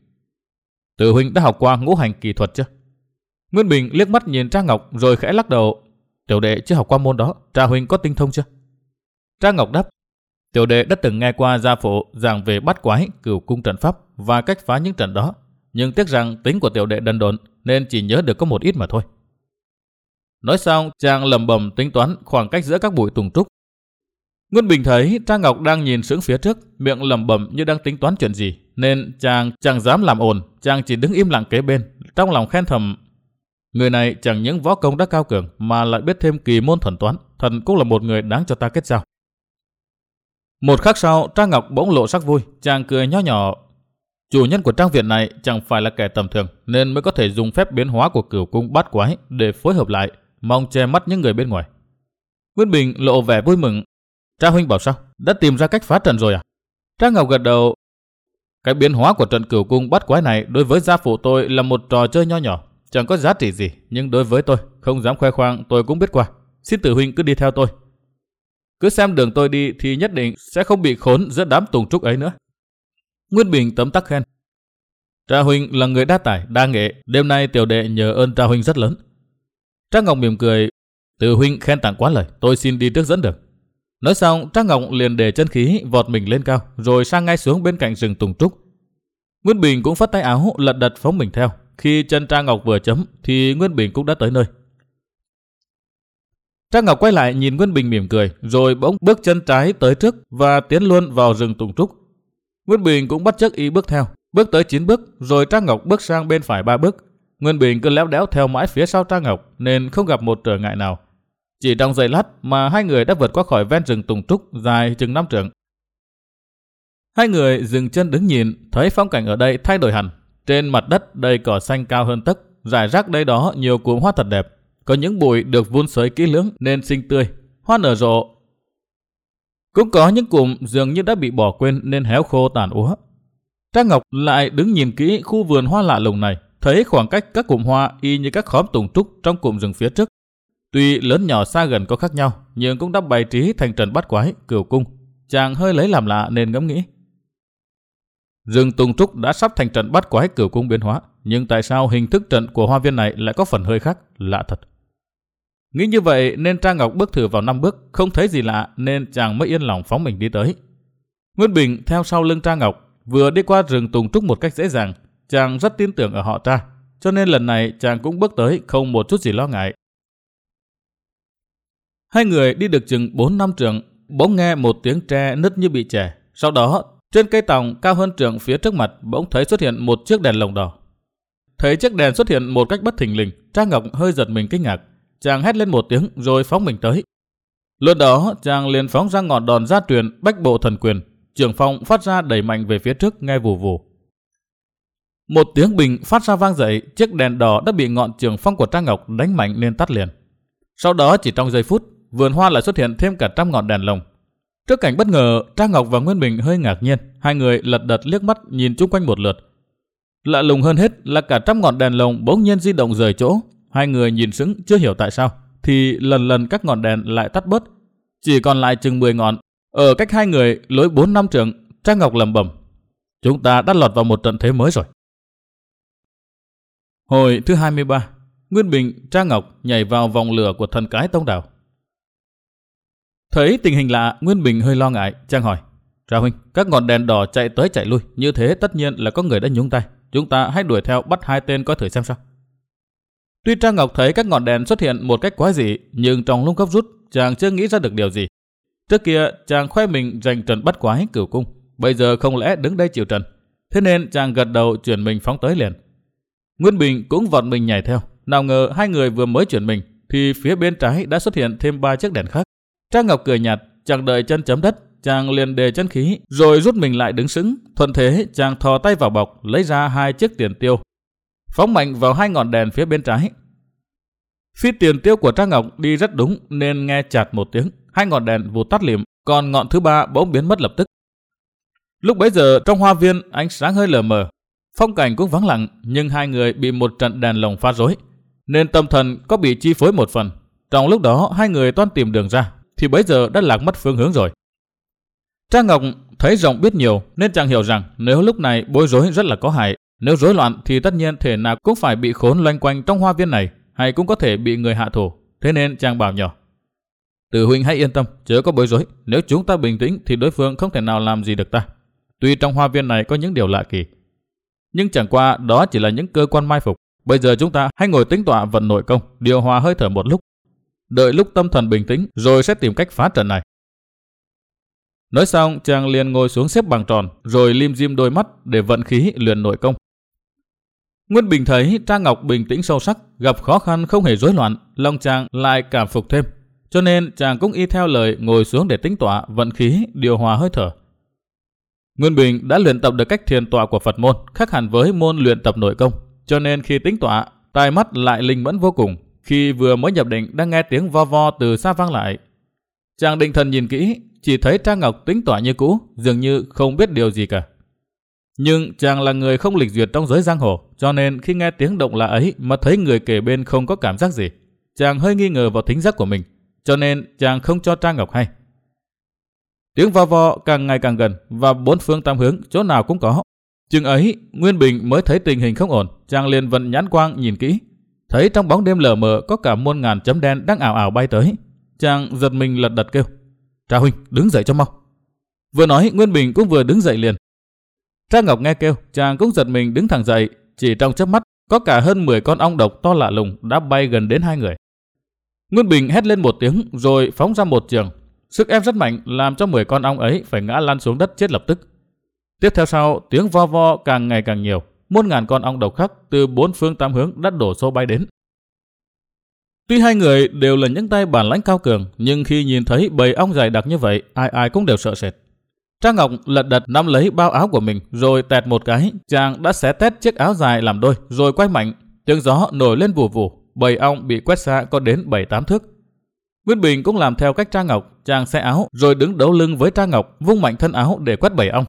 Từ huynh đã học qua ngũ hành kỳ thuật chưa? Nguyên Bình liếc mắt nhìn Trang Ngọc rồi khẽ lắc đầu. Tiểu đệ chưa học qua môn đó, Trang huynh có tinh thông chưa? Trang Ngọc đáp: Tiểu đệ đã từng nghe qua gia phụ giảng về bát quái, cửu cung trận pháp và cách phá những trận đó, nhưng tiếc rằng tính của tiểu đệ đần độn nên chỉ nhớ được có một ít mà thôi. Nói xong, chàng lẩm bẩm tính toán khoảng cách giữa các bụi tùng trúc. Nguyên Bình thấy Trang Ngọc đang nhìn sững phía trước, miệng lẩm bẩm như đang tính toán chuyện gì, nên chàng chẳng dám làm ồn, chàng chỉ đứng im lặng kế bên, trong lòng khen thầm: người này chẳng những võ công đã cao cường mà lại biết thêm kỳ môn thuần toán, thần cũng là một người đáng cho ta kết giao. Một khắc sau, Trang Ngọc bỗng lộ sắc vui, chàng cười nho nhỏ. Chủ nhân của trang viện này chẳng phải là kẻ tầm thường, nên mới có thể dùng phép biến hóa của cửu cung bát quái để phối hợp lại, mong che mắt những người bên ngoài. Nguyên Bình lộ vẻ vui mừng. Trang huynh bảo sao? Đã tìm ra cách phá trận rồi à? Trang Ngọc gật đầu. Cái biến hóa của trận cửu cung bát quái này đối với gia phụ tôi là một trò chơi nho nhỏ, chẳng có giá trị gì, nhưng đối với tôi, không dám khoe khoang, tôi cũng biết qua. Xin tử huynh cứ đi theo tôi. Cứ xem đường tôi đi thì nhất định sẽ không bị khốn giữa đám tùng trúc ấy nữa. Nguyên Bình tấm tắc khen. Trang huynh là người đa tài, đa nghệ, đêm nay tiểu đệ nhờ ơn Trang huynh rất lớn. Trang Ngọc mỉm cười. Tử huynh khen tặng quá lời, tôi xin đi trước dẫn đường. Nói xong, Trang Ngọc liền để chân khí vọt mình lên cao, rồi sang ngay xuống bên cạnh rừng tùng trúc. Nguyên Bình cũng phất tay áo lật đật phóng mình theo. Khi chân Trang Ngọc vừa chấm thì Nguyên Bình cũng đã tới nơi. Trang Ngọc quay lại nhìn Nguyên Bình mỉm cười, rồi bỗng bước chân trái tới trước và tiến luôn vào rừng tùng trúc. Nguyên Bình cũng bắt chước y bước theo, bước tới chín bước, rồi Trang Ngọc bước sang bên phải ba bước. Nguyên Bình cứ léo đéo theo mãi phía sau Trang Ngọc nên không gặp một trở ngại nào. Chỉ trong giây lát mà hai người đã vượt qua khỏi ven rừng tùng trúc dài chừng năm trượng. Hai người dừng chân đứng nhìn, thấy phong cảnh ở đây thay đổi hẳn. Trên mặt đất đầy cỏ xanh cao hơn tấc, rải rác đây đó nhiều cụm hoa thật đẹp. Có những bụi được vun sới kỹ lưỡng nên xinh tươi, hoa nở rộ. Cũng có những cụm dường như đã bị bỏ quên nên héo khô tàn úa. Trang Ngọc lại đứng nhìn kỹ khu vườn hoa lạ lùng này, thấy khoảng cách các cụm hoa y như các khóm tùng trúc trong cụm rừng phía trước. Tuy lớn nhỏ xa gần có khác nhau, nhưng cũng đã bày trí thành trận bát quái, cửu cung. Chàng hơi lấy làm lạ nên ngẫm nghĩ. Rừng tùng trúc đã sắp thành trận bát quái cửu cung biến hóa, nhưng tại sao hình thức trận của hoa viên này lại có phần hơi khác, lạ thật. Nghĩ như vậy nên Trang Ngọc bước thử vào năm bước, không thấy gì lạ nên chàng mới yên lòng phóng mình đi tới. Nguyên Bình theo sau lưng Trang Ngọc, vừa đi qua rừng tùng trúc một cách dễ dàng. Chàng rất tin tưởng ở họ Tra, cho nên lần này chàng cũng bước tới không một chút gì lo ngại. Hai người đi được chừng bốn năm trượng, bỗng nghe một tiếng tre nứt như bị chẻ. Sau đó, trên cây tòng cao hơn trượng phía trước mặt bỗng thấy xuất hiện một chiếc đèn lồng đỏ. Thấy chiếc đèn xuất hiện một cách bất thình lình, Trang Ngọc hơi giật mình kinh ngạc. Chàng hét lên một tiếng rồi phóng mình tới. Lúc đó, chàng liền phóng ra ngọn đòn gia truyền Bách Bộ Thần Quyền, trường phong phát ra đẩy mạnh về phía trước nghe vù vù. Một tiếng bình phát ra vang dậy, chiếc đèn đỏ đã bị ngọn trường phong của Trang Ngọc đánh mạnh nên tắt liền. Sau đó chỉ trong giây phút, vườn hoa lại xuất hiện thêm cả trăm ngọn đèn lồng. Trước cảnh bất ngờ, Trang Ngọc và Nguyên Bình hơi ngạc nhiên, hai người lật đật liếc mắt nhìn chung quanh một lượt. Lạ lùng hơn hết là cả trăm ngọn đèn lồng bỗng nhiên di động rời chỗ. Hai người nhìn sững chưa hiểu tại sao, thì lần lần các ngọn đèn lại tắt bớt, chỉ còn lại chừng mười ngọn. Ở cách hai người lối bốn năm trượng, Trang Ngọc lẩm bẩm: chúng ta đã lọt vào một trận thế mới rồi. Hồi thứ hai mươi ba, Nguyên Bình, Trang Ngọc nhảy vào vòng lửa của thần cái Tông Đảo. Thấy tình hình lạ, Nguyên Bình hơi lo ngại, chàng hỏi: Trang huynh, các ngọn đèn đỏ chạy tới chạy lui, như thế tất nhiên là có người đã nhúng tay. Chúng ta hãy đuổi theo bắt hai tên coi thử xem sao. Tuy Trang Ngọc thấy các ngọn đèn xuất hiện một cách quái dị, nhưng trong lúc gấp rút, chàng chưa nghĩ ra được điều gì. Trước kia, chàng khoe mình giành trận bắt quái cửu cung, bây giờ không lẽ đứng đây chịu trận. Thế nên chàng gật đầu chuyển mình phóng tới liền. Nguyên Bình cũng vọt mình nhảy theo. Nào ngờ hai người vừa mới chuyển mình, thì phía bên trái đã xuất hiện thêm ba chiếc đèn khác. Trang Ngọc cười nhạt, chàng đợi chân chấm đất, chàng liền đề chân khí, rồi rút mình lại đứng sững. Thuận thế, chàng thò tay vào bọc, lấy ra hai chiếc tiền tiêu, phóng mạnh vào hai ngọn đèn phía bên trái. Phi tiền tiêu của Trang Ngọc đi rất đúng nên nghe chạt một tiếng, hai ngọn đèn vụt tắt lịm, còn ngọn thứ ba bỗng biến mất lập tức. Lúc bấy giờ trong hoa viên ánh sáng hơi lờ mờ, phong cảnh cũng vắng lặng, nhưng hai người bị một trận đèn lồng phá rối, nên tâm thần có bị chi phối một phần. Trong lúc đó hai người toan tìm đường ra, thì bấy giờ đã lạc mất phương hướng rồi. Trang Ngọc thấy rộng biết nhiều nên chàng hiểu rằng nếu lúc này bối rối rất là có hại. Nếu rối loạn thì tất nhiên thể nào cũng phải bị khốn loanh quanh trong hoa viên này, hay cũng có thể bị người hạ thủ. thế nên chàng bảo nhỏ: Từ huynh hãy yên tâm, chớ có bối rối. Nếu chúng ta bình tĩnh thì đối phương không thể nào làm gì được ta. Tuy trong hoa viên này có những điều lạ kỳ, nhưng chẳng qua đó chỉ là những cơ quan mai phục. Bây giờ chúng ta hãy ngồi tĩnh tọa vận nội công, điều hòa hơi thở một lúc. Đợi lúc tâm thần bình tĩnh rồi sẽ tìm cách phá trận này. Nói xong, chàng liền ngồi xuống xếp bằng tròn, rồi lim dim đôi mắt để vận khí luyện nội công. Nguyên Bình thấy Trang Ngọc bình tĩnh sâu sắc, gặp khó khăn không hề rối loạn, lòng chàng lại cảm phục thêm. Cho nên chàng cũng y theo lời ngồi xuống để tĩnh tọa, vận khí, điều hòa hơi thở. Nguyên Bình đã luyện tập được cách thiền tọa của Phật môn, khác hẳn với môn luyện tập nội công. Cho nên khi tĩnh tọa, tai mắt lại linh mẫn vô cùng. Khi vừa mới nhập định đang nghe tiếng vo vo từ xa vang lại. Chàng định thần nhìn kỹ, chỉ thấy Trang Ngọc tĩnh tọa như cũ, dường như không biết điều gì cả. Nhưng chàng là người không lịch duyệt trong giới giang hồ, cho nên khi nghe tiếng động lạ ấy mà thấy người kề bên không có cảm giác gì, chàng hơi nghi ngờ vào thính giác của mình, cho nên chàng không cho Trang Ngọc hay. Tiếng vo vo càng ngày càng gần và bốn phương tám hướng chỗ nào cũng có. Chừng ấy Nguyên Bình mới thấy tình hình không ổn, chàng liền vận nhãn quang nhìn kỹ, thấy trong bóng đêm lờ mờ có cả muôn ngàn chấm đen đang ảo ảo bay tới. Chàng giật mình lật đật kêu: Trà huynh, đứng dậy cho mau. Vừa nói Nguyên Bình cũng vừa đứng dậy liền. Trang Ngọc nghe kêu, chàng cũng giật mình đứng thẳng dậy. Chỉ trong chớp mắt, có cả hơn mười con ong độc to lạ lùng đã bay gần đến hai người. Nguyên Bình hét lên một tiếng rồi phóng ra một trường. Sức ép rất mạnh làm cho mười con ong ấy phải ngã lăn xuống đất chết lập tức. Tiếp theo sau, tiếng vo vo càng ngày càng nhiều, muôn ngàn con ong độc khác từ bốn phương tám hướng đã đổ xô bay đến. Tuy hai người đều là những tay bản lãnh cao cường, nhưng khi nhìn thấy bầy ong dày đặc như vậy, ai ai cũng đều sợ sệt. Trang Ngọc lật đật nắm lấy bao áo của mình, rồi tẹt một cái, chàng đã xé tét chiếc áo dài làm đôi, rồi quay mạnh, tiếng gió nổi lên vù vù, bầy ong bị quét xa có đến bảy tám thước. Nguyên Bình cũng làm theo cách Trang Ngọc, chàng xé áo, rồi đứng đấu lưng với Trang Ngọc, vung mạnh thân áo để quét bầy ong.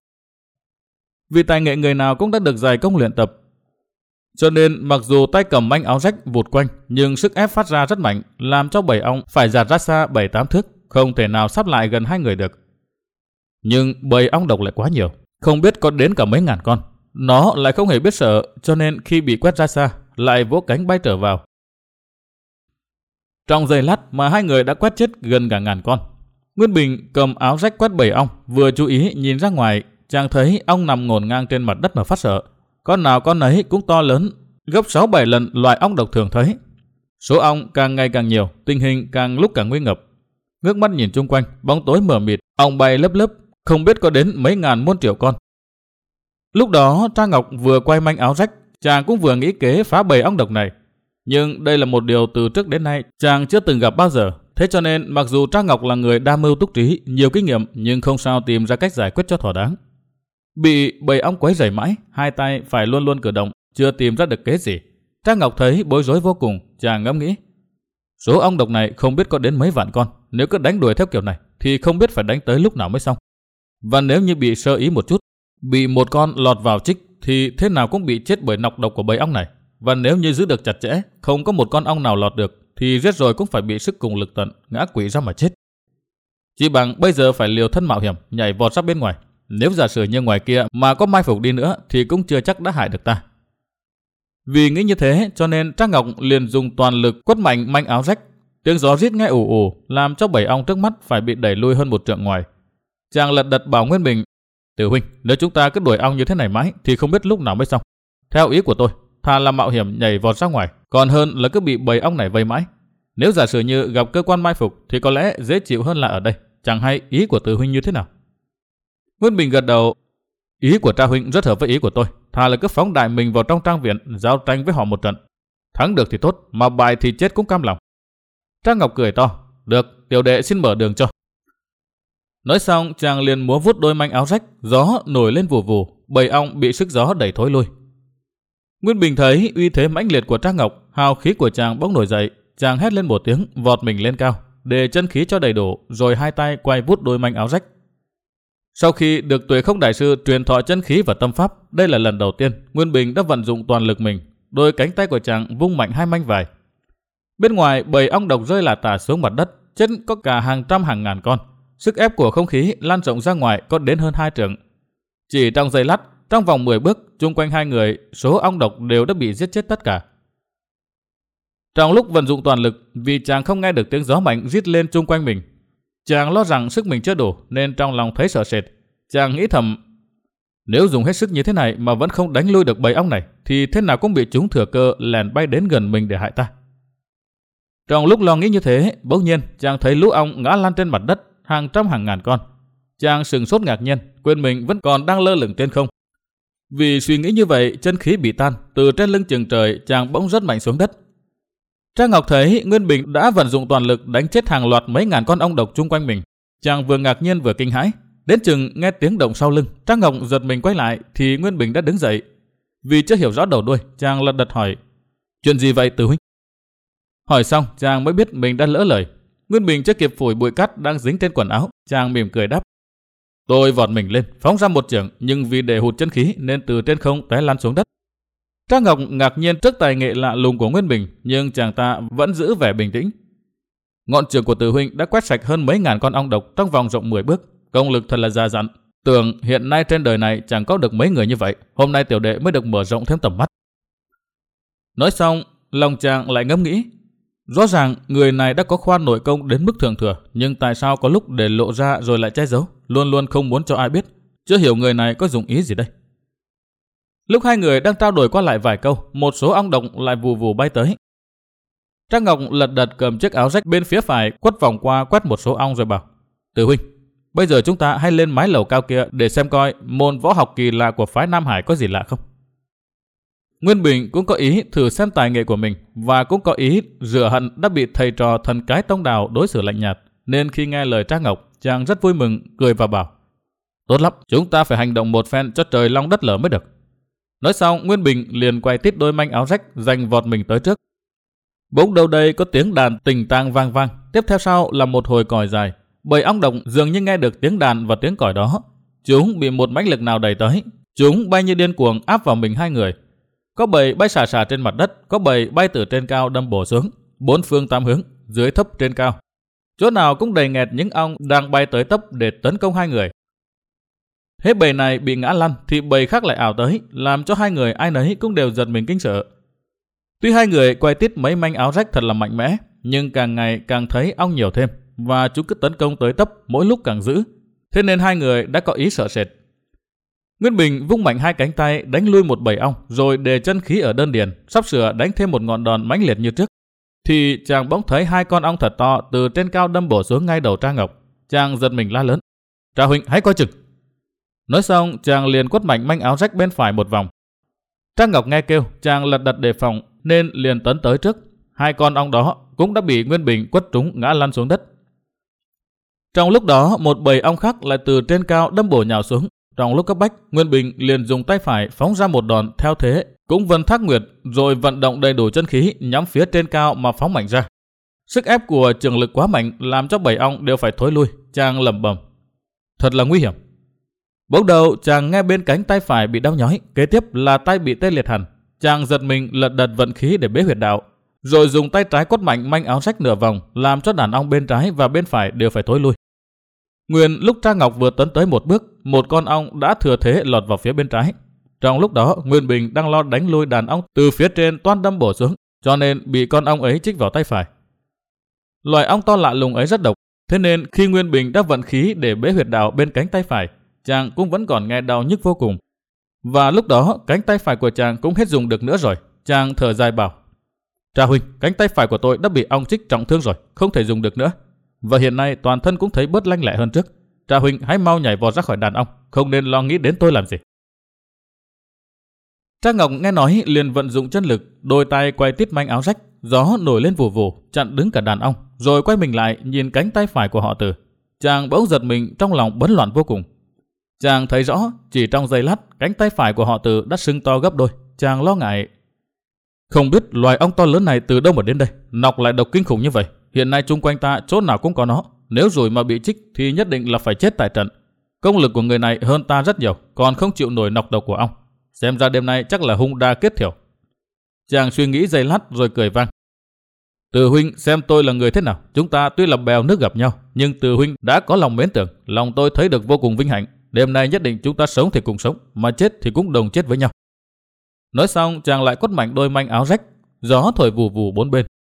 Vì tài nghệ người nào cũng đã được dày công luyện tập, cho nên mặc dù tay cầm manh áo rách vụt quanh, nhưng sức ép phát ra rất mạnh, làm cho bầy ong phải dạt ra xa bảy tám thước, không thể nào sắp lại gần hai người được. Nhưng bầy ong độc lại quá nhiều, không biết có đến cả mấy ngàn con. Nó lại không hề biết sợ, cho nên khi bị quét ra xa, lại vỗ cánh bay trở vào. Trong giây lát mà hai người đã quét chết gần cả ngàn con. Nguyên Bình cầm áo rách quét bầy ong, vừa chú ý nhìn ra ngoài, chàng thấy ong nằm ngổn ngang trên mặt đất mà phát sợ. Con nào con ấy cũng to lớn, gấp sáu bảy lần loại ong độc thường thấy. Số ong càng ngày càng nhiều, tình hình càng lúc càng nguy ngập. Ngước mắt nhìn chung quanh, bóng tối mờ mịt, ong bay lấp lấp, không biết có đến mấy ngàn muôn triệu con. Lúc đó Trang Ngọc vừa quay manh áo rách, chàng cũng vừa nghĩ kế phá bầy ong độc này. Nhưng đây là một điều từ trước đến nay chàng chưa từng gặp bao giờ. Thế cho nên mặc dù Trang Ngọc là người đa mưu túc trí, nhiều kinh nghiệm, nhưng không sao tìm ra cách giải quyết cho thỏa đáng. Bị bầy ong quấy rầy mãi, hai tay phải luôn luôn cử động, chưa tìm ra được kế gì. Trang Ngọc thấy bối rối vô cùng, chàng ngẫm nghĩ, số ong độc này không biết có đến mấy vạn con, nếu cứ đánh đuổi theo kiểu này thì không biết phải đánh tới lúc nào mới xong. Và nếu như bị sơ ý một chút, bị một con lọt vào chích thì thế nào cũng bị chết bởi nọc độc của bầy ong này. Và nếu như giữ được chặt chẽ, không có một con ong nào lọt được thì giết rồi cũng phải bị sức cùng lực tận, ngã quỵ ra mà chết. Chỉ bằng bây giờ phải liều thân mạo hiểm, nhảy vọt ra bên ngoài. Nếu giả sử như ngoài kia mà có mai phục đi nữa thì cũng chưa chắc đã hại được ta. Vì nghĩ như thế cho nên Trang Ngọc liền dùng toàn lực quất mạnh manh áo rách. Tiếng gió rít nghe ù ù, làm cho bầy ong trước mắt phải bị đẩy lui hơn một trượng ngoài. Chàng lật đật bảo Nguyên Bình, Tử huynh, nếu chúng ta cứ đuổi ong như thế này mãi thì không biết lúc nào mới xong. Theo ý của tôi, thà là mạo hiểm nhảy vọt ra ngoài, còn hơn là cứ bị bầy ong này vây mãi. Nếu giả sử như gặp cơ quan mai phục thì có lẽ dễ chịu hơn là ở đây. Chẳng hay ý của Tử huynh như thế nào? Nguyên Bình gật đầu, ý của Tra huynh rất hợp với ý của tôi. Thà là cứ phóng đại mình vào trong trang viện, giao tranh với họ một trận. Thắng được thì tốt, mà bại thì chết cũng cam lòng. Trang Ngọc cười to, được, tiểu đệ xin mở đường cho. Nói xong chàng liền múa vút đôi manh áo rách, gió nổi lên vù vù, bầy ong bị sức gió đẩy thối lui. Nguyên Bình thấy uy thế mãnh liệt của Trang Ngọc, hào khí của chàng bỗng nổi dậy, chàng hét lên một tiếng, vọt mình lên cao, để chân khí cho đầy đủ, rồi hai tay quay vút đôi manh áo rách. Sau khi được Tuệ Không đại sư truyền thọ chân khí và tâm pháp, đây là lần đầu tiên Nguyên Bình đã vận dụng toàn lực mình, đôi cánh tay của chàng vung mạnh hai manh vải. Bên ngoài bầy ong độc rơi lả tả xuống mặt đất, chết có cả hàng trăm hàng ngàn con. Sức ép của không khí lan rộng ra ngoài có đến hơn hai trượng. Chỉ trong giây lát, trong vòng mười bước, chung quanh hai người, số ong độc đều đã bị giết chết tất cả. Trong lúc vận dụng toàn lực, vì chàng không nghe được tiếng gió mạnh rít lên chung quanh mình, chàng lo rằng sức mình chưa đủ nên trong lòng thấy sợ sệt. Chàng nghĩ thầm, nếu dùng hết sức như thế này mà vẫn không đánh lui được bầy ong này, thì thế nào cũng bị chúng thừa cơ lèn bay đến gần mình để hại ta. Trong lúc lo nghĩ như thế, bỗng nhiên chàng thấy lũ ong ngã lăn trên mặt đất, hàng trăm hàng ngàn con. Chàng sừng sốt ngạc nhiên, quên mình vẫn còn đang lơ lửng trên không. Vì suy nghĩ như vậy, chân khí bị tan, từ trên lưng chừng trời chàng bỗng rất mạnh xuống đất. Trang Ngọc thấy Nguyên Bình đã vận dụng toàn lực đánh chết hàng loạt mấy ngàn con ong độc chung quanh mình. Chàng vừa ngạc nhiên vừa kinh hãi. Đến chừng nghe tiếng động sau lưng, Trang Ngọc giật mình quay lại thì Nguyên Bình đã đứng dậy. Vì chưa hiểu rõ đầu đuôi, chàng lật đật hỏi: chuyện gì vậy Từ huynh? Hỏi xong, chàng mới biết mình đã lỡ lời. Nguyên Bình chưa kịp phủi bụi cát đang dính trên quần áo, chàng mỉm cười đáp: tôi vọt mình lên, phóng ra một chưởng, nhưng vì để hụt chân khí nên từ trên không té lăn xuống đất. Trang Ngọc ngạc nhiên trước tài nghệ lạ lùng của Nguyên Bình, nhưng chàng ta vẫn giữ vẻ bình tĩnh. Ngọn chưởng của Từ huynh đã quét sạch hơn mấy ngàn con ong độc trong vòng rộng mười bước, công lực thật là già dặn. Tưởng hiện nay trên đời này chẳng có được mấy người như vậy, hôm nay tiểu đệ mới được mở rộng thêm tầm mắt. Nói xong, lòng chàng lại ngẫm nghĩ, rõ ràng người này đã có khoan nội công đến mức thượng thừa, nhưng tại sao có lúc để lộ ra rồi lại che giấu, luôn luôn không muốn cho ai biết, chưa hiểu người này có dụng ý gì đây. Lúc hai người đang trao đổi qua lại vài câu, một số ong độc lại vù vù bay tới. Trang Ngọc lật đật cầm chiếc áo rách bên phía phải quất vòng qua quét một số ong rồi bảo: Từ huynh, bây giờ chúng ta hãy lên mái lầu cao kia để xem coi môn võ học kỳ lạ của phái Nam Hải có gì lạ không. Nguyên Bình cũng có ý thử xem tài nghệ của mình, và cũng có ý rửa hận đã bị thầy trò thần cái Tông Đào đối xử lạnh nhạt, nên khi nghe lời Trang Ngọc, chàng rất vui mừng, cười và bảo: tốt lắm, chúng ta phải hành động một phen cho trời long đất lở mới được. Nói xong, Nguyên Bình liền quay tít đôi manh áo rách, giành vọt mình tới trước. Bỗng đâu đây có tiếng đàn tình tang vang vang, tiếp theo sau là một hồi còi dài. Bầy ong độc dường như nghe được tiếng đàn và tiếng còi đó, chúng bị một mãnh lực nào đẩy tới, chúng bay như điên cuồng áp vào mình hai người. Có bầy bay xà xà trên mặt đất, có bầy bay từ trên cao đâm bổ xuống, bốn phương tám hướng, dưới thấp trên cao. Chỗ nào cũng đầy nghẹt những ong đang bay tới tấp để tấn công hai người. Hết bầy này bị ngã lăn thì bầy khác lại ảo tới, làm cho hai người ai nấy cũng đều giật mình kinh sợ. Tuy hai người quay tít mấy manh áo rách thật là mạnh mẽ, nhưng càng ngày càng thấy ong nhiều thêm, và chúng cứ tấn công tới tấp, mỗi lúc càng dữ. Thế nên hai người đã có ý sợ sệt. Nguyên Bình vung mạnh hai cánh tay đánh lui một bầy ong, rồi đề chân khí ở đơn điền, sắp sửa đánh thêm một ngọn đòn mãnh liệt như trước, thì chàng bỗng thấy hai con ong thật to từ trên cao đâm bổ xuống ngay đầu Trang Ngọc. Chàng giật mình la lớn: Trà huynh, hãy coi chừng! Nói xong, chàng liền quất mạnh manh áo rách bên phải một vòng. Trang Ngọc nghe kêu, chàng lật đật đề phòng nên liền tấn tới trước. Hai con ong đó cũng đã bị Nguyên Bình quất trúng ngã lăn xuống đất. Trong lúc đó, một bầy ong khác lại từ trên cao đâm bổ nhào xuống. Trong lúc cấp bách, Nguyên Bình liền dùng tay phải phóng ra một đòn theo thế cũng vân thác nguyệt, rồi vận động đầy đủ chân khí nhắm phía trên cao mà phóng mạnh ra. Sức ép của trường lực quá mạnh làm cho bầy ong đều phải thối lui. Chàng lẩm bẩm: thật là nguy hiểm. Bỗng đầu chàng nghe bên cánh tay phải bị đau nhói, kế tiếp là tay bị tê liệt hẳn. Chàng giật mình lật đật vận khí để bế huyệt đạo, rồi dùng tay trái quất mạnh manh áo rách nửa vòng, làm cho đàn ong bên trái và bên phải đều phải thối lui. Nguyên lúc Trang Ngọc vừa tấn tới một bước, một con ong đã thừa thế lọt vào phía bên trái. Trong lúc đó, Nguyên Bình đang lo đánh lui đàn ong từ phía trên toan đâm bổ xuống, cho nên bị con ong ấy chích vào tay phải. Loài ong to lạ lùng ấy rất độc, thế nên khi Nguyên Bình đã vận khí để bế huyệt đạo bên cánh tay phải, chàng cũng vẫn còn nghe đau nhức vô cùng. Và lúc đó cánh tay phải của chàng cũng hết dùng được nữa rồi. Chàng thở dài bảo: Trà huynh, cánh tay phải của tôi đã bị ong chích trọng thương rồi, không thể dùng được nữa. Và hiện nay toàn thân cũng thấy bớt lanh lẹ hơn trước. Trà huynh hãy mau nhảy vọt ra khỏi đàn ong, không nên lo nghĩ đến tôi làm gì. Trang Ngọc nghe nói liền vận dụng chân lực, đôi tay quay tít manh áo rách, gió nổi lên vù vù chặn đứng cả đàn ong, rồi quay mình lại nhìn cánh tay phải của họ Từ. Chàng bỗng giật mình, trong lòng bấn loạn vô cùng. Chàng thấy rõ chỉ trong giây lát cánh tay phải của họ Từ đã sưng to gấp đôi. Chàng lo ngại, không biết loài ong to lớn này từ đâu mà đến đây, nọc lại độc kinh khủng như vậy. Hiện nay chung quanh ta chỗ nào cũng có nó, nếu rồi mà bị chích thì nhất định là phải chết tại trận. Công lực của người này hơn ta rất nhiều, còn không chịu nổi nọc độc của ong. Xem ra đêm nay chắc là hung đa kết thiểu. Chàng suy nghĩ giây lát rồi cười vang: Từ huynh xem tôi là người thế nào. Chúng ta tuy là bèo nước gặp nhau, nhưng Từ huynh đã có lòng mến tưởng, lòng tôi thấy được vô cùng vinh hạnh. Đêm nay nhất định chúng ta sống thì cùng sống, mà chết thì cũng đồng chết với nhau. Nói xong chàng lại quất mạnh đôi manh áo rách, gió thổi vù vù bốn bên,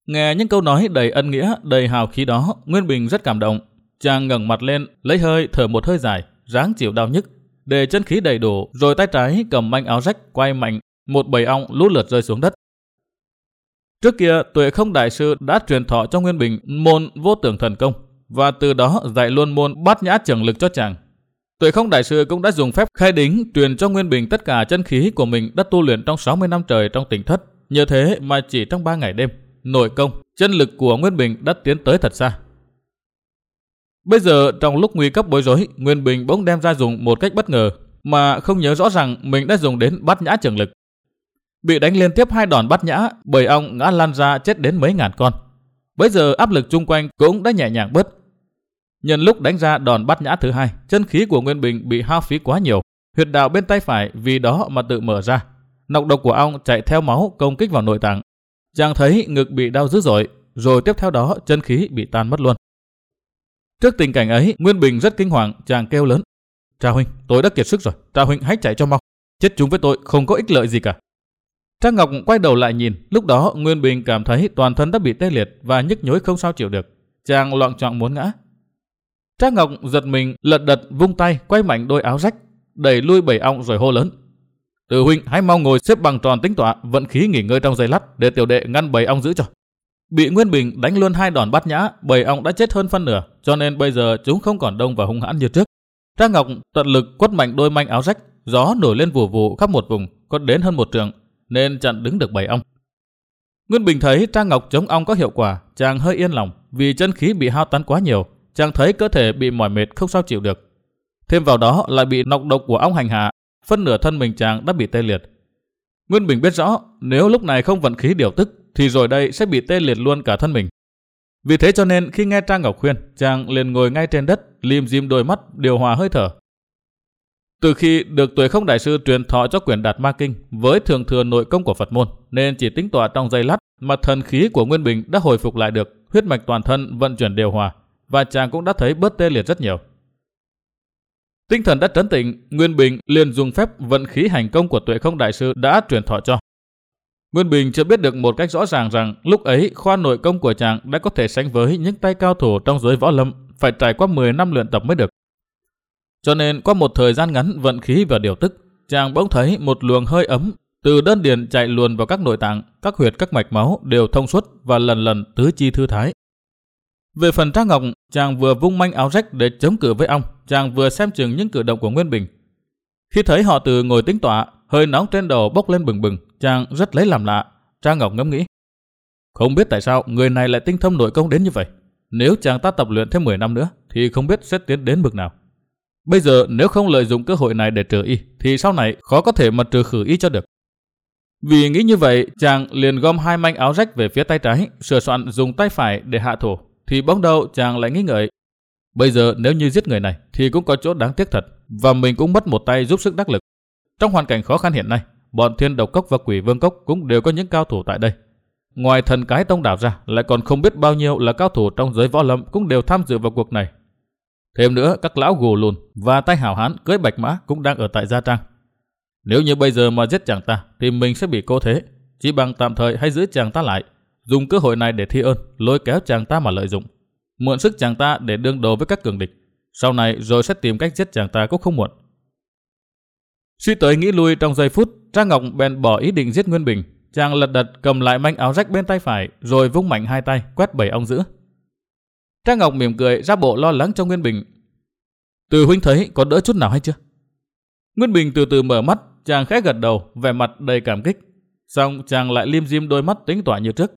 Nghe những câu nói đầy ân nghĩa, đầy hào khí đó, Nguyên Bình rất cảm động. Chàng ngẩng mặt lên, lấy hơi thở một hơi dài, ráng chịu đau nhức, để chân khí đầy đủ, rồi tay trái cầm manh áo rách quay mạnh, một bầy ong lũ lượt rơi xuống đất. Trước kia, Tuệ Không đại sư đã truyền thọ cho Nguyên Bình môn vô tưởng thần công, và từ đó dạy luôn môn bát nhã trường lực cho chàng. Tuệ Không đại sư cũng đã dùng phép khai đính truyền cho Nguyên Bình tất cả chân khí của mình đã tu luyện trong sáu mươi năm trời trong tỉnh thất. Nhờ thế mà chỉ trong ba ngày đêm, nội công, chân lực của Nguyên Bình đã tiến tới thật xa. Bây giờ trong lúc nguy cấp bối rối, Nguyên Bình bỗng đem ra dùng một cách bất ngờ mà không nhớ rõ rằng mình đã dùng đến bát nhã trường lực. Bị đánh liên tiếp hai đòn bát nhã, bầy ong ngã lan ra chết đến mấy ngàn con. Bây giờ áp lực chung quanh cũng đã nhẹ nhàng bớt. Nhân lúc đánh ra đòn bát nhã thứ hai, chân khí của Nguyên Bình bị hao phí quá nhiều, huyệt đạo bên tay phải vì đó mà tự mở ra. Nọc độc của ong chạy theo máu công kích vào nội tạng. Chàng thấy ngực bị đau dữ dội, rồi tiếp theo đó chân khí bị tan mất luôn. Trước tình cảnh ấy, Nguyên Bình rất kinh hoàng, chàng kêu lớn: "Tra huynh, tôi đã kiệt sức rồi, Tra huynh hãy chạy cho mau, chết chúng với tôi không có ích lợi gì cả." Trang Ngọc quay đầu lại nhìn, lúc đó Nguyên Bình cảm thấy toàn thân đã bị tê liệt và nhức nhối không sao chịu được. Chàng loạng choạng muốn ngã. Trang Ngọc giật mình, lật đật vung tay quay mạnh đôi áo rách, đẩy lui bầy ong rồi hô lớn: "Từ huynh hãy mau ngồi xếp bằng tròn tĩnh tọa, vận khí nghỉ ngơi trong giây lát để tiểu đệ ngăn bầy ong giữ cho." Bị Nguyên Bình đánh luôn hai đòn bát nhã, bầy ong đã chết hơn phân nửa, cho nên bây giờ chúng không còn đông và hung hãn như trước. Trang Ngọc tận lực quất mạnh đôi manh áo rách, gió nổi lên vù vù khắp một vùng, có đến hơn một trượng, nên chặn đứng được bầy ong. Nguyên Bình thấy Trang Ngọc chống ong có hiệu quả, chàng hơi yên lòng, vì chân khí bị hao tán quá nhiều, chàng thấy cơ thể bị mỏi mệt không sao chịu được. Thêm vào đó lại bị nọc độc của ong hành hạ, phân nửa thân mình chàng đã bị tê liệt. Nguyên Bình biết rõ nếu lúc này không vận khí điều tức thì rồi đây sẽ bị tê liệt luôn cả thân mình. Vì thế cho nên khi nghe Trang Ngọc khuyên, chàng liền ngồi ngay trên đất, lim dim đôi mắt, điều hòa hơi thở. Từ khi được Tuệ Không đại sư truyền thọ cho quyển Đạt Ma Kinh với thượng thừa nội công của Phật môn, nên chỉ tính tọa trong giây lát mà thần khí của Nguyên Bình đã hồi phục lại được, huyết mạch toàn thân vận chuyển điều hòa, và chàng cũng đã thấy bớt tê liệt rất nhiều. Tinh thần đã trấn tĩnh, Nguyên Bình liền dùng phép vận khí hành công của Tuệ Không đại sư đã truyền thọ cho. Nguyên Bình chưa biết được một cách rõ ràng rằng lúc ấy khoa nội công của chàng đã có thể sánh với những tay cao thủ trong giới võ lâm, phải trải qua mười năm luyện tập mới được. Cho nên qua một thời gian ngắn vận khí và điều tức, chàng bỗng thấy một luồng hơi ấm từ đơn điền chạy luồn vào các nội tạng, các huyệt các mạch máu đều thông suốt và lần lần tứ chi thư thái. Về phần Trang Ngọc, chàng vừa vung manh áo rách để chống cự với ong, chàng vừa xem chừng những cử động của Nguyên Bình. Khi thấy họ từ ngồi tĩnh tọa, hơi nóng trên đầu bốc lên bừng bừng, chàng rất lấy làm lạ. Trang Ngọc ngẫm nghĩ, không biết tại sao người này lại tinh thông nội công đến như vậy. Nếu chàng ta tập luyện thêm mười năm nữa thì không biết sẽ tiến đến bực nào. Bây giờ nếu không lợi dụng cơ hội này để trừ y thì sau này khó có thể mà trừ khử y cho được. Vì nghĩ như vậy, chàng liền gom hai manh áo rách về phía tay trái, sửa soạn dùng tay phải để hạ thủ. Thì bỗng đầu chàng lại nghĩ ngợi, bây giờ nếu như giết người này thì cũng có chỗ đáng tiếc thật, và mình cũng mất một tay giúp sức đắc lực. Trong hoàn cảnh khó khăn hiện nay, bọn Thiên Độc Cốc và Quỷ Vương Cốc cũng đều có những cao thủ tại đây. Ngoài Thần Cái Tông đảo ra, lại còn không biết bao nhiêu là cao thủ trong giới võ lâm cũng đều tham dự vào cuộc này. Thêm nữa, các lão gù lùn và tay hảo hán cưỡi bạch mã cũng đang ở tại Gia Trang. Nếu như bây giờ mà giết chàng ta thì mình sẽ bị cô thế, chỉ bằng tạm thời hãy giữ chàng ta lại, dùng cơ hội này để thi ơn, lôi kéo chàng ta mà lợi dụng, mượn sức chàng ta để đương đầu với các cường địch. Sau này rồi sẽ tìm cách giết chàng ta cũng không muộn. Suy tới nghĩ lui trong giây phút, Trang Ngọc bèn bỏ ý định giết Nguyên Bình. Chàng lật đật cầm lại manh áo rách bên tay phải, rồi vung mạnh hai tay quét bầy ong dữ. Trang Ngọc mỉm cười ra bộ lo lắng cho Nguyên Bình. Từ huynh thấy có đỡ chút nào hay chưa? Nguyên Bình từ từ mở mắt, chàng khẽ gật đầu, vẻ mặt đầy cảm kích. Xong chàng lại lim dim đôi mắt tính tỏa như trước.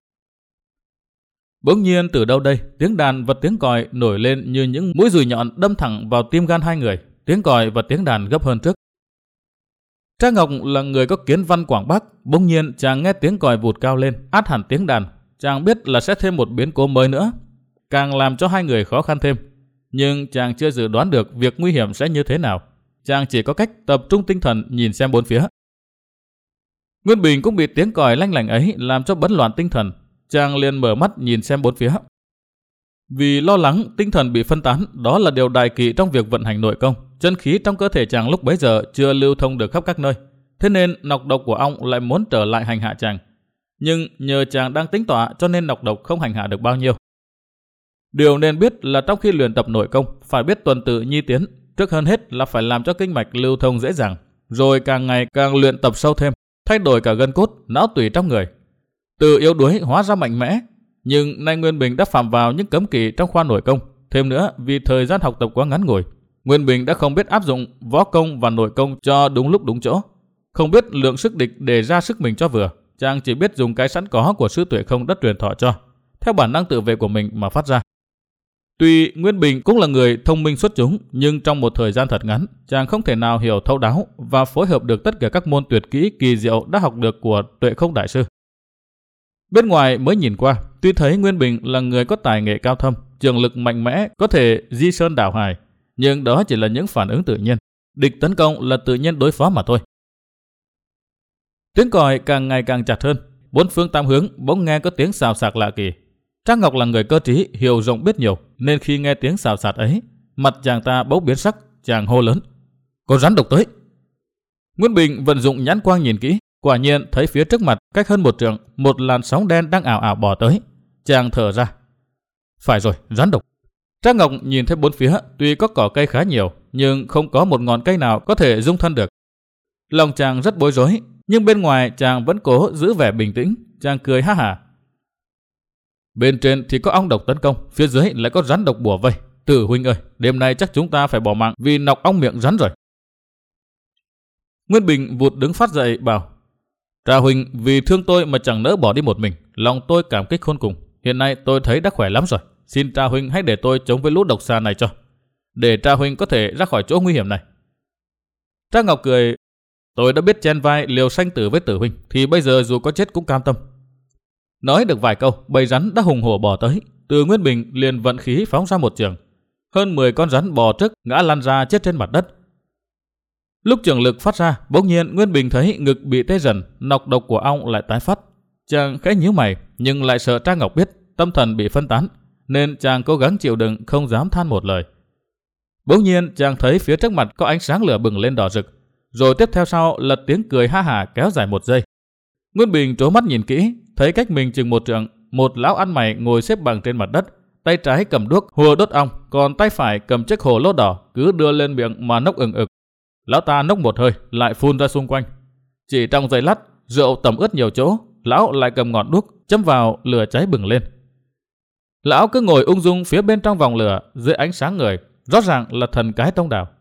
Bỗng nhiên từ đâu đây, tiếng đàn và tiếng còi nổi lên như những mũi dùi nhọn đâm thẳng vào tim gan hai người. Tiếng còi và tiếng đàn gấp hơn trước. Trang Ngọc là người có kiến văn Quảng Bắc, bỗng nhiên chàng nghe tiếng còi vụt cao lên, át hẳn tiếng đàn. Chàng biết là sẽ thêm một biến cố mới nữa, càng làm cho hai người khó khăn thêm. Nhưng chàng chưa dự đoán được việc nguy hiểm sẽ như thế nào. Chàng chỉ có cách tập trung tinh thần nhìn xem bốn phía. Nguyên Bình cũng bị tiếng còi lanh lảnh ấy làm cho bấn loạn tinh thần. Chàng liền mở mắt nhìn xem bốn phía. Vì lo lắng tinh thần bị phân tán, đó là điều đại kỵ trong việc vận hành nội công. Chân khí trong cơ thể chàng lúc bấy giờ chưa lưu thông được khắp các nơi, thế nên nọc độc của ong lại muốn trở lại hành hạ chàng. Nhưng nhờ chàng đang tính tọa cho nên nọc độc không hành hạ được bao nhiêu. Điều nên biết là trong khi luyện tập nội công phải biết tuần tự nhi tiến, trước hơn hết là phải làm cho kinh mạch lưu thông dễ dàng, rồi càng ngày càng luyện tập sâu thêm, thay đổi cả gân cốt, não tủy trong người. Từ yếu đuối hóa ra mạnh mẽ, nhưng nay Nguyên Bình đã phạm vào những cấm kỵ trong khoa nội công, thêm nữa vì thời gian học tập quá ngắn ngủi, Nguyên Bình đã không biết áp dụng võ công và nội công cho đúng lúc đúng chỗ, không biết lượng sức địch để ra sức mình cho vừa, chàng chỉ biết dùng cái sẵn có của sư Tuệ Không đã truyền thọ cho, theo bản năng tự vệ của mình mà phát ra. Tuy Nguyên Bình cũng là người thông minh xuất chúng, nhưng trong một thời gian thật ngắn, chàng không thể nào hiểu thấu đáo và phối hợp được tất cả các môn tuyệt kỹ kỳ diệu đã học được của Tuệ Không đại sư. Bên ngoài mới nhìn qua, tuy thấy Nguyên Bình là người có tài nghệ cao thâm, trường lực mạnh mẽ, có thể di sơn đảo hải, nhưng đó chỉ là những phản ứng tự nhiên. Địch tấn công là tự nhiên đối phó mà thôi. Tiếng còi càng ngày càng chặt hơn, bốn phương tám hướng bỗng nghe có tiếng xào xạc lạ kỳ. Trác Ngọc là người cơ trí, hiểu rộng biết nhiều, nên khi nghe tiếng xào xạc ấy, mặt chàng ta bỗng biến sắc, chàng hô lớn: "Có rắn độc tới!" Nguyên Bình vận dụng nhãn quang nhìn kỹ, quả nhiên thấy phía trước mặt cách hơn một trượng, một làn sóng đen đang ảo ảo bò tới. Chàng thở ra: "Phải rồi, rắn độc." Trác Ngọc nhìn thấy bốn phía, tuy có cỏ cây khá nhiều, nhưng không có một ngọn cây nào có thể dung thân được. Lòng chàng rất bối rối, nhưng bên ngoài chàng vẫn cố giữ vẻ bình tĩnh. Chàng cười ha hả: "Bên trên thì có ong độc tấn công, phía dưới lại có rắn độc bủa vây. Tử huynh ơi, đêm nay chắc chúng ta phải bỏ mạng vì nọc ong miệng rắn rồi." Nguyên Bình vụt đứng phát dậy bảo: "Trà huynh vì thương tôi mà chẳng nỡ bỏ đi một mình, lòng tôi cảm kích khôn cùng. Hiện nay tôi thấy đã khỏe lắm rồi. Xin Trà huynh hãy để tôi chống với lũ độc xà này cho, để Trà huynh có thể ra khỏi chỗ nguy hiểm này." Trác Ngọc cười: "Tôi đã biết chen vai liều sanh tử với Tử huynh, thì bây giờ dù có chết cũng cam tâm." Nói được vài câu, bầy rắn đã hùng hổ bò tới. Từ Nguyên Bình liền vận khí phóng ra một trường. Hơn mười con rắn bò trước ngã lăn ra chết trên mặt đất. Lúc trường lực phát ra, bỗng nhiên Nguyên Bình thấy ngực bị tê dần, nọc độc của ong lại tái phát. Chàng khẽ nhíu mày, nhưng lại sợ Trác Ngọc biết, tâm thần bị phân tán, nên chàng cố gắng chịu đựng, không dám than một lời. Bỗng nhiên chàng thấy phía trước mặt có ánh sáng lửa bừng lên đỏ rực, rồi tiếp theo sau là tiếng cười ha hả kéo dài một giây. Nguyên Bình trố mắt nhìn kỹ, thấy cách mình chừng một trượng, một lão ăn mày ngồi xếp bằng trên mặt đất, tay trái cầm đuốc hùa đốt ong, còn tay phải cầm chiếc hồ lô đỏ cứ đưa lên miệng mà nốc ừng ực. Lão ta nốc một hơi lại phun ra xung quanh. Chỉ trong giây lát, rượu tẩm ướt nhiều chỗ, lão lại cầm ngọn đuốc châm vào, lửa cháy bừng lên. Lão cứ ngồi ung dung phía bên trong vòng lửa dưới ánh sáng người, rõ ràng là thần cái tông đào.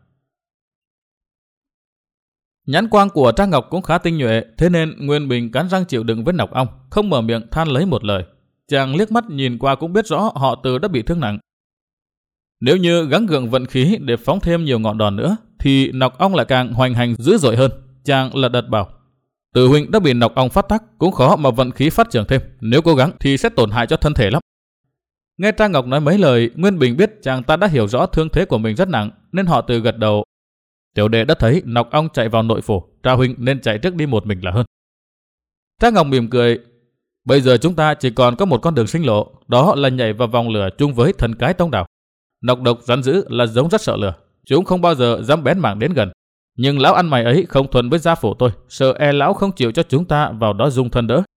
Nhãn quang của Trác Ngọc cũng khá tinh nhuệ, thế nên Nguyên Bình cắn răng chịu đựng với nọc ong, không mở miệng than lấy một lời. Chàng liếc mắt nhìn qua cũng biết rõ họ Từ đã bị thương nặng. Nếu như gắng gượng vận khí để phóng thêm nhiều ngọn đòn nữa, thì nọc ong lại càng hoành hành dữ dội hơn. Chàng lật đật bảo: "Từ huynh đã bị nọc ong phát tắc, cũng khó mà vận khí phát triển thêm. Nếu cố gắng thì sẽ tổn hại cho thân thể lắm." Nghe Trác Ngọc nói mấy lời, Nguyên Bình biết chàng ta đã hiểu rõ thương thế của mình rất nặng, nên họ Từ gật đầu: "Tiểu đệ đã thấy nọc ong chạy vào nội phủ, Trà huynh nên chạy trước đi một mình là hơn." Trác Ngọc mỉm cười: "Bây giờ chúng ta chỉ còn có một con đường sinh lộ, đó là nhảy vào vòng lửa chung với thần cái tông đảo. Nọc độc rắn dữ là giống rất sợ lửa, chúng không bao giờ dám bén mảng đến gần. Nhưng lão ăn mày ấy không thuần với gia phủ tôi, sợ e lão không chịu cho chúng ta vào đó dung thân đỡ."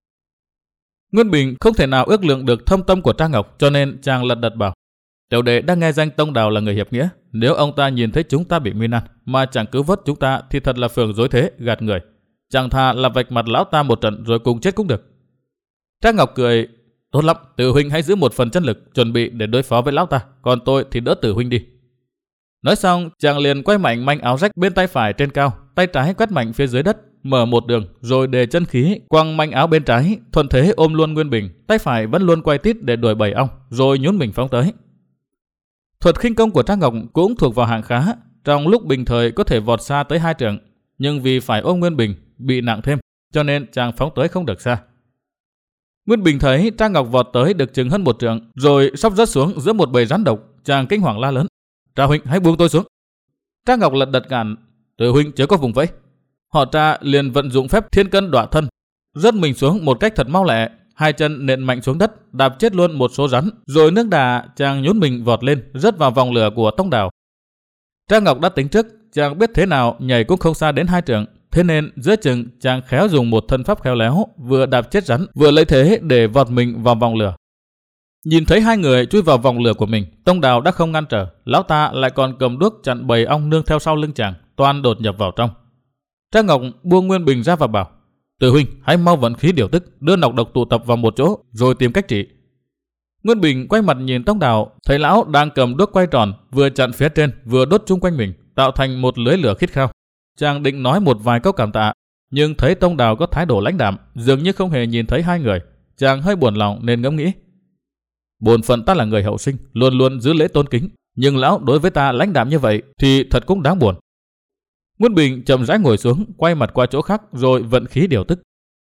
Nguyên Bình không thể nào ước lượng được thâm tâm của Trác Ngọc, cho nên chàng lật đật bảo: "Tiểu đệ đã nghe danh tông đào là người hiệp nghĩa, nếu ông ta nhìn thấy chúng ta bị nguy nan mà chẳng cứu vớt chúng ta thì thật là phường dối thế gạt người. Chẳng thà là vạch mặt lão ta một trận rồi cùng chết cũng được." Trác Ngọc cười: "Tốt lắm, Tử huynh hãy giữ một phần chân lực chuẩn bị để đối phó với lão ta, còn tôi thì đỡ Tử huynh đi." Nói xong, chàng liền quay mạnh manh áo rách bên tay phải trên cao, tay trái quét mạnh phía dưới đất, mở một đường, rồi đề chân khí quăng manh áo bên trái, thuận thế ôm luôn Nguyên Bình, tay phải vẫn luôn quay tít để đuổi bầy ong, rồi nhún mình phóng tới. Thuật khinh công của Trác Ngọc cũng thuộc vào hạng khá, trong lúc bình thời có thể vọt xa tới hai trượng, nhưng vì phải ôm Nguyên Bình bị nặng thêm, cho nên chàng phóng tới không được xa. Nguyên Bình thấy Trác Ngọc vọt tới được chừng hơn một trượng, rồi sắp rớt xuống giữa một bầy rắn độc, chàng kinh hoàng la lớn: "Trà huynh hãy buông tôi xuống." Trác Ngọc lật đật cản: "Tử huynh chớ có vùng vẫy." Họ Trà liền vận dụng phép thiên cân đọa thân, rớt mình xuống một cách thật mau lẹ, hai chân nện mạnh xuống đất, đạp chết luôn một số rắn, rồi nước đà chàng nhún mình vọt lên, rớt vào vòng lửa của tông đào. Trác Ngọc đã tính trước, chàng biết thế nào nhảy cũng không xa đến hai trượng, Thế nên giữa chừng chàng khéo dùng một thân pháp khéo léo, vừa đạp chết rắn, vừa lấy thế để vọt mình vào vòng lửa. Nhìn thấy hai người chui vào vòng lửa của mình, Tông Đào đã không ngăn trở, lão ta lại còn cầm đuốc chặn bầy ong nương theo sau lưng chàng, toan đột nhập vào trong. Trang Ngọc buông Nguyên Bình ra và bảo: Từ huynh, hãy mau vận khí điều tức, đưa nọc độc tụ tập vào một chỗ, rồi tìm cách trị. Nguyên Bình quay mặt nhìn Tông Đào, thấy lão đang cầm đuốc quay tròn, vừa chặn phía trên, vừa đốt chung quanh mình, tạo thành một lưới lửa khít khao. Chàng định nói một vài câu cảm tạ, nhưng thấy Tông Đào có thái độ lãnh đạm, dường như không hề nhìn thấy hai người. Chàng hơi buồn lòng nên ngẫm nghĩ: bổn phận ta là người hậu sinh, luôn luôn giữ lễ tôn kính, nhưng lão đối với ta lãnh đạm như vậy thì thật cũng đáng buồn. Nguyên Bình chậm rãi ngồi xuống, quay mặt qua chỗ khác rồi vận khí điều tức.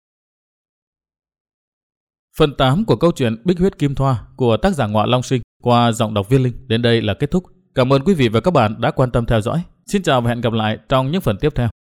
Phần tám của câu chuyện Bích Huyết Kim Thoa của tác giả Ngọa Long Sinh qua giọng đọc Viết Linh đến đây là kết thúc. Cảm ơn quý vị và các bạn đã quan tâm theo dõi. Xin chào và hẹn gặp lại trong những phần tiếp theo.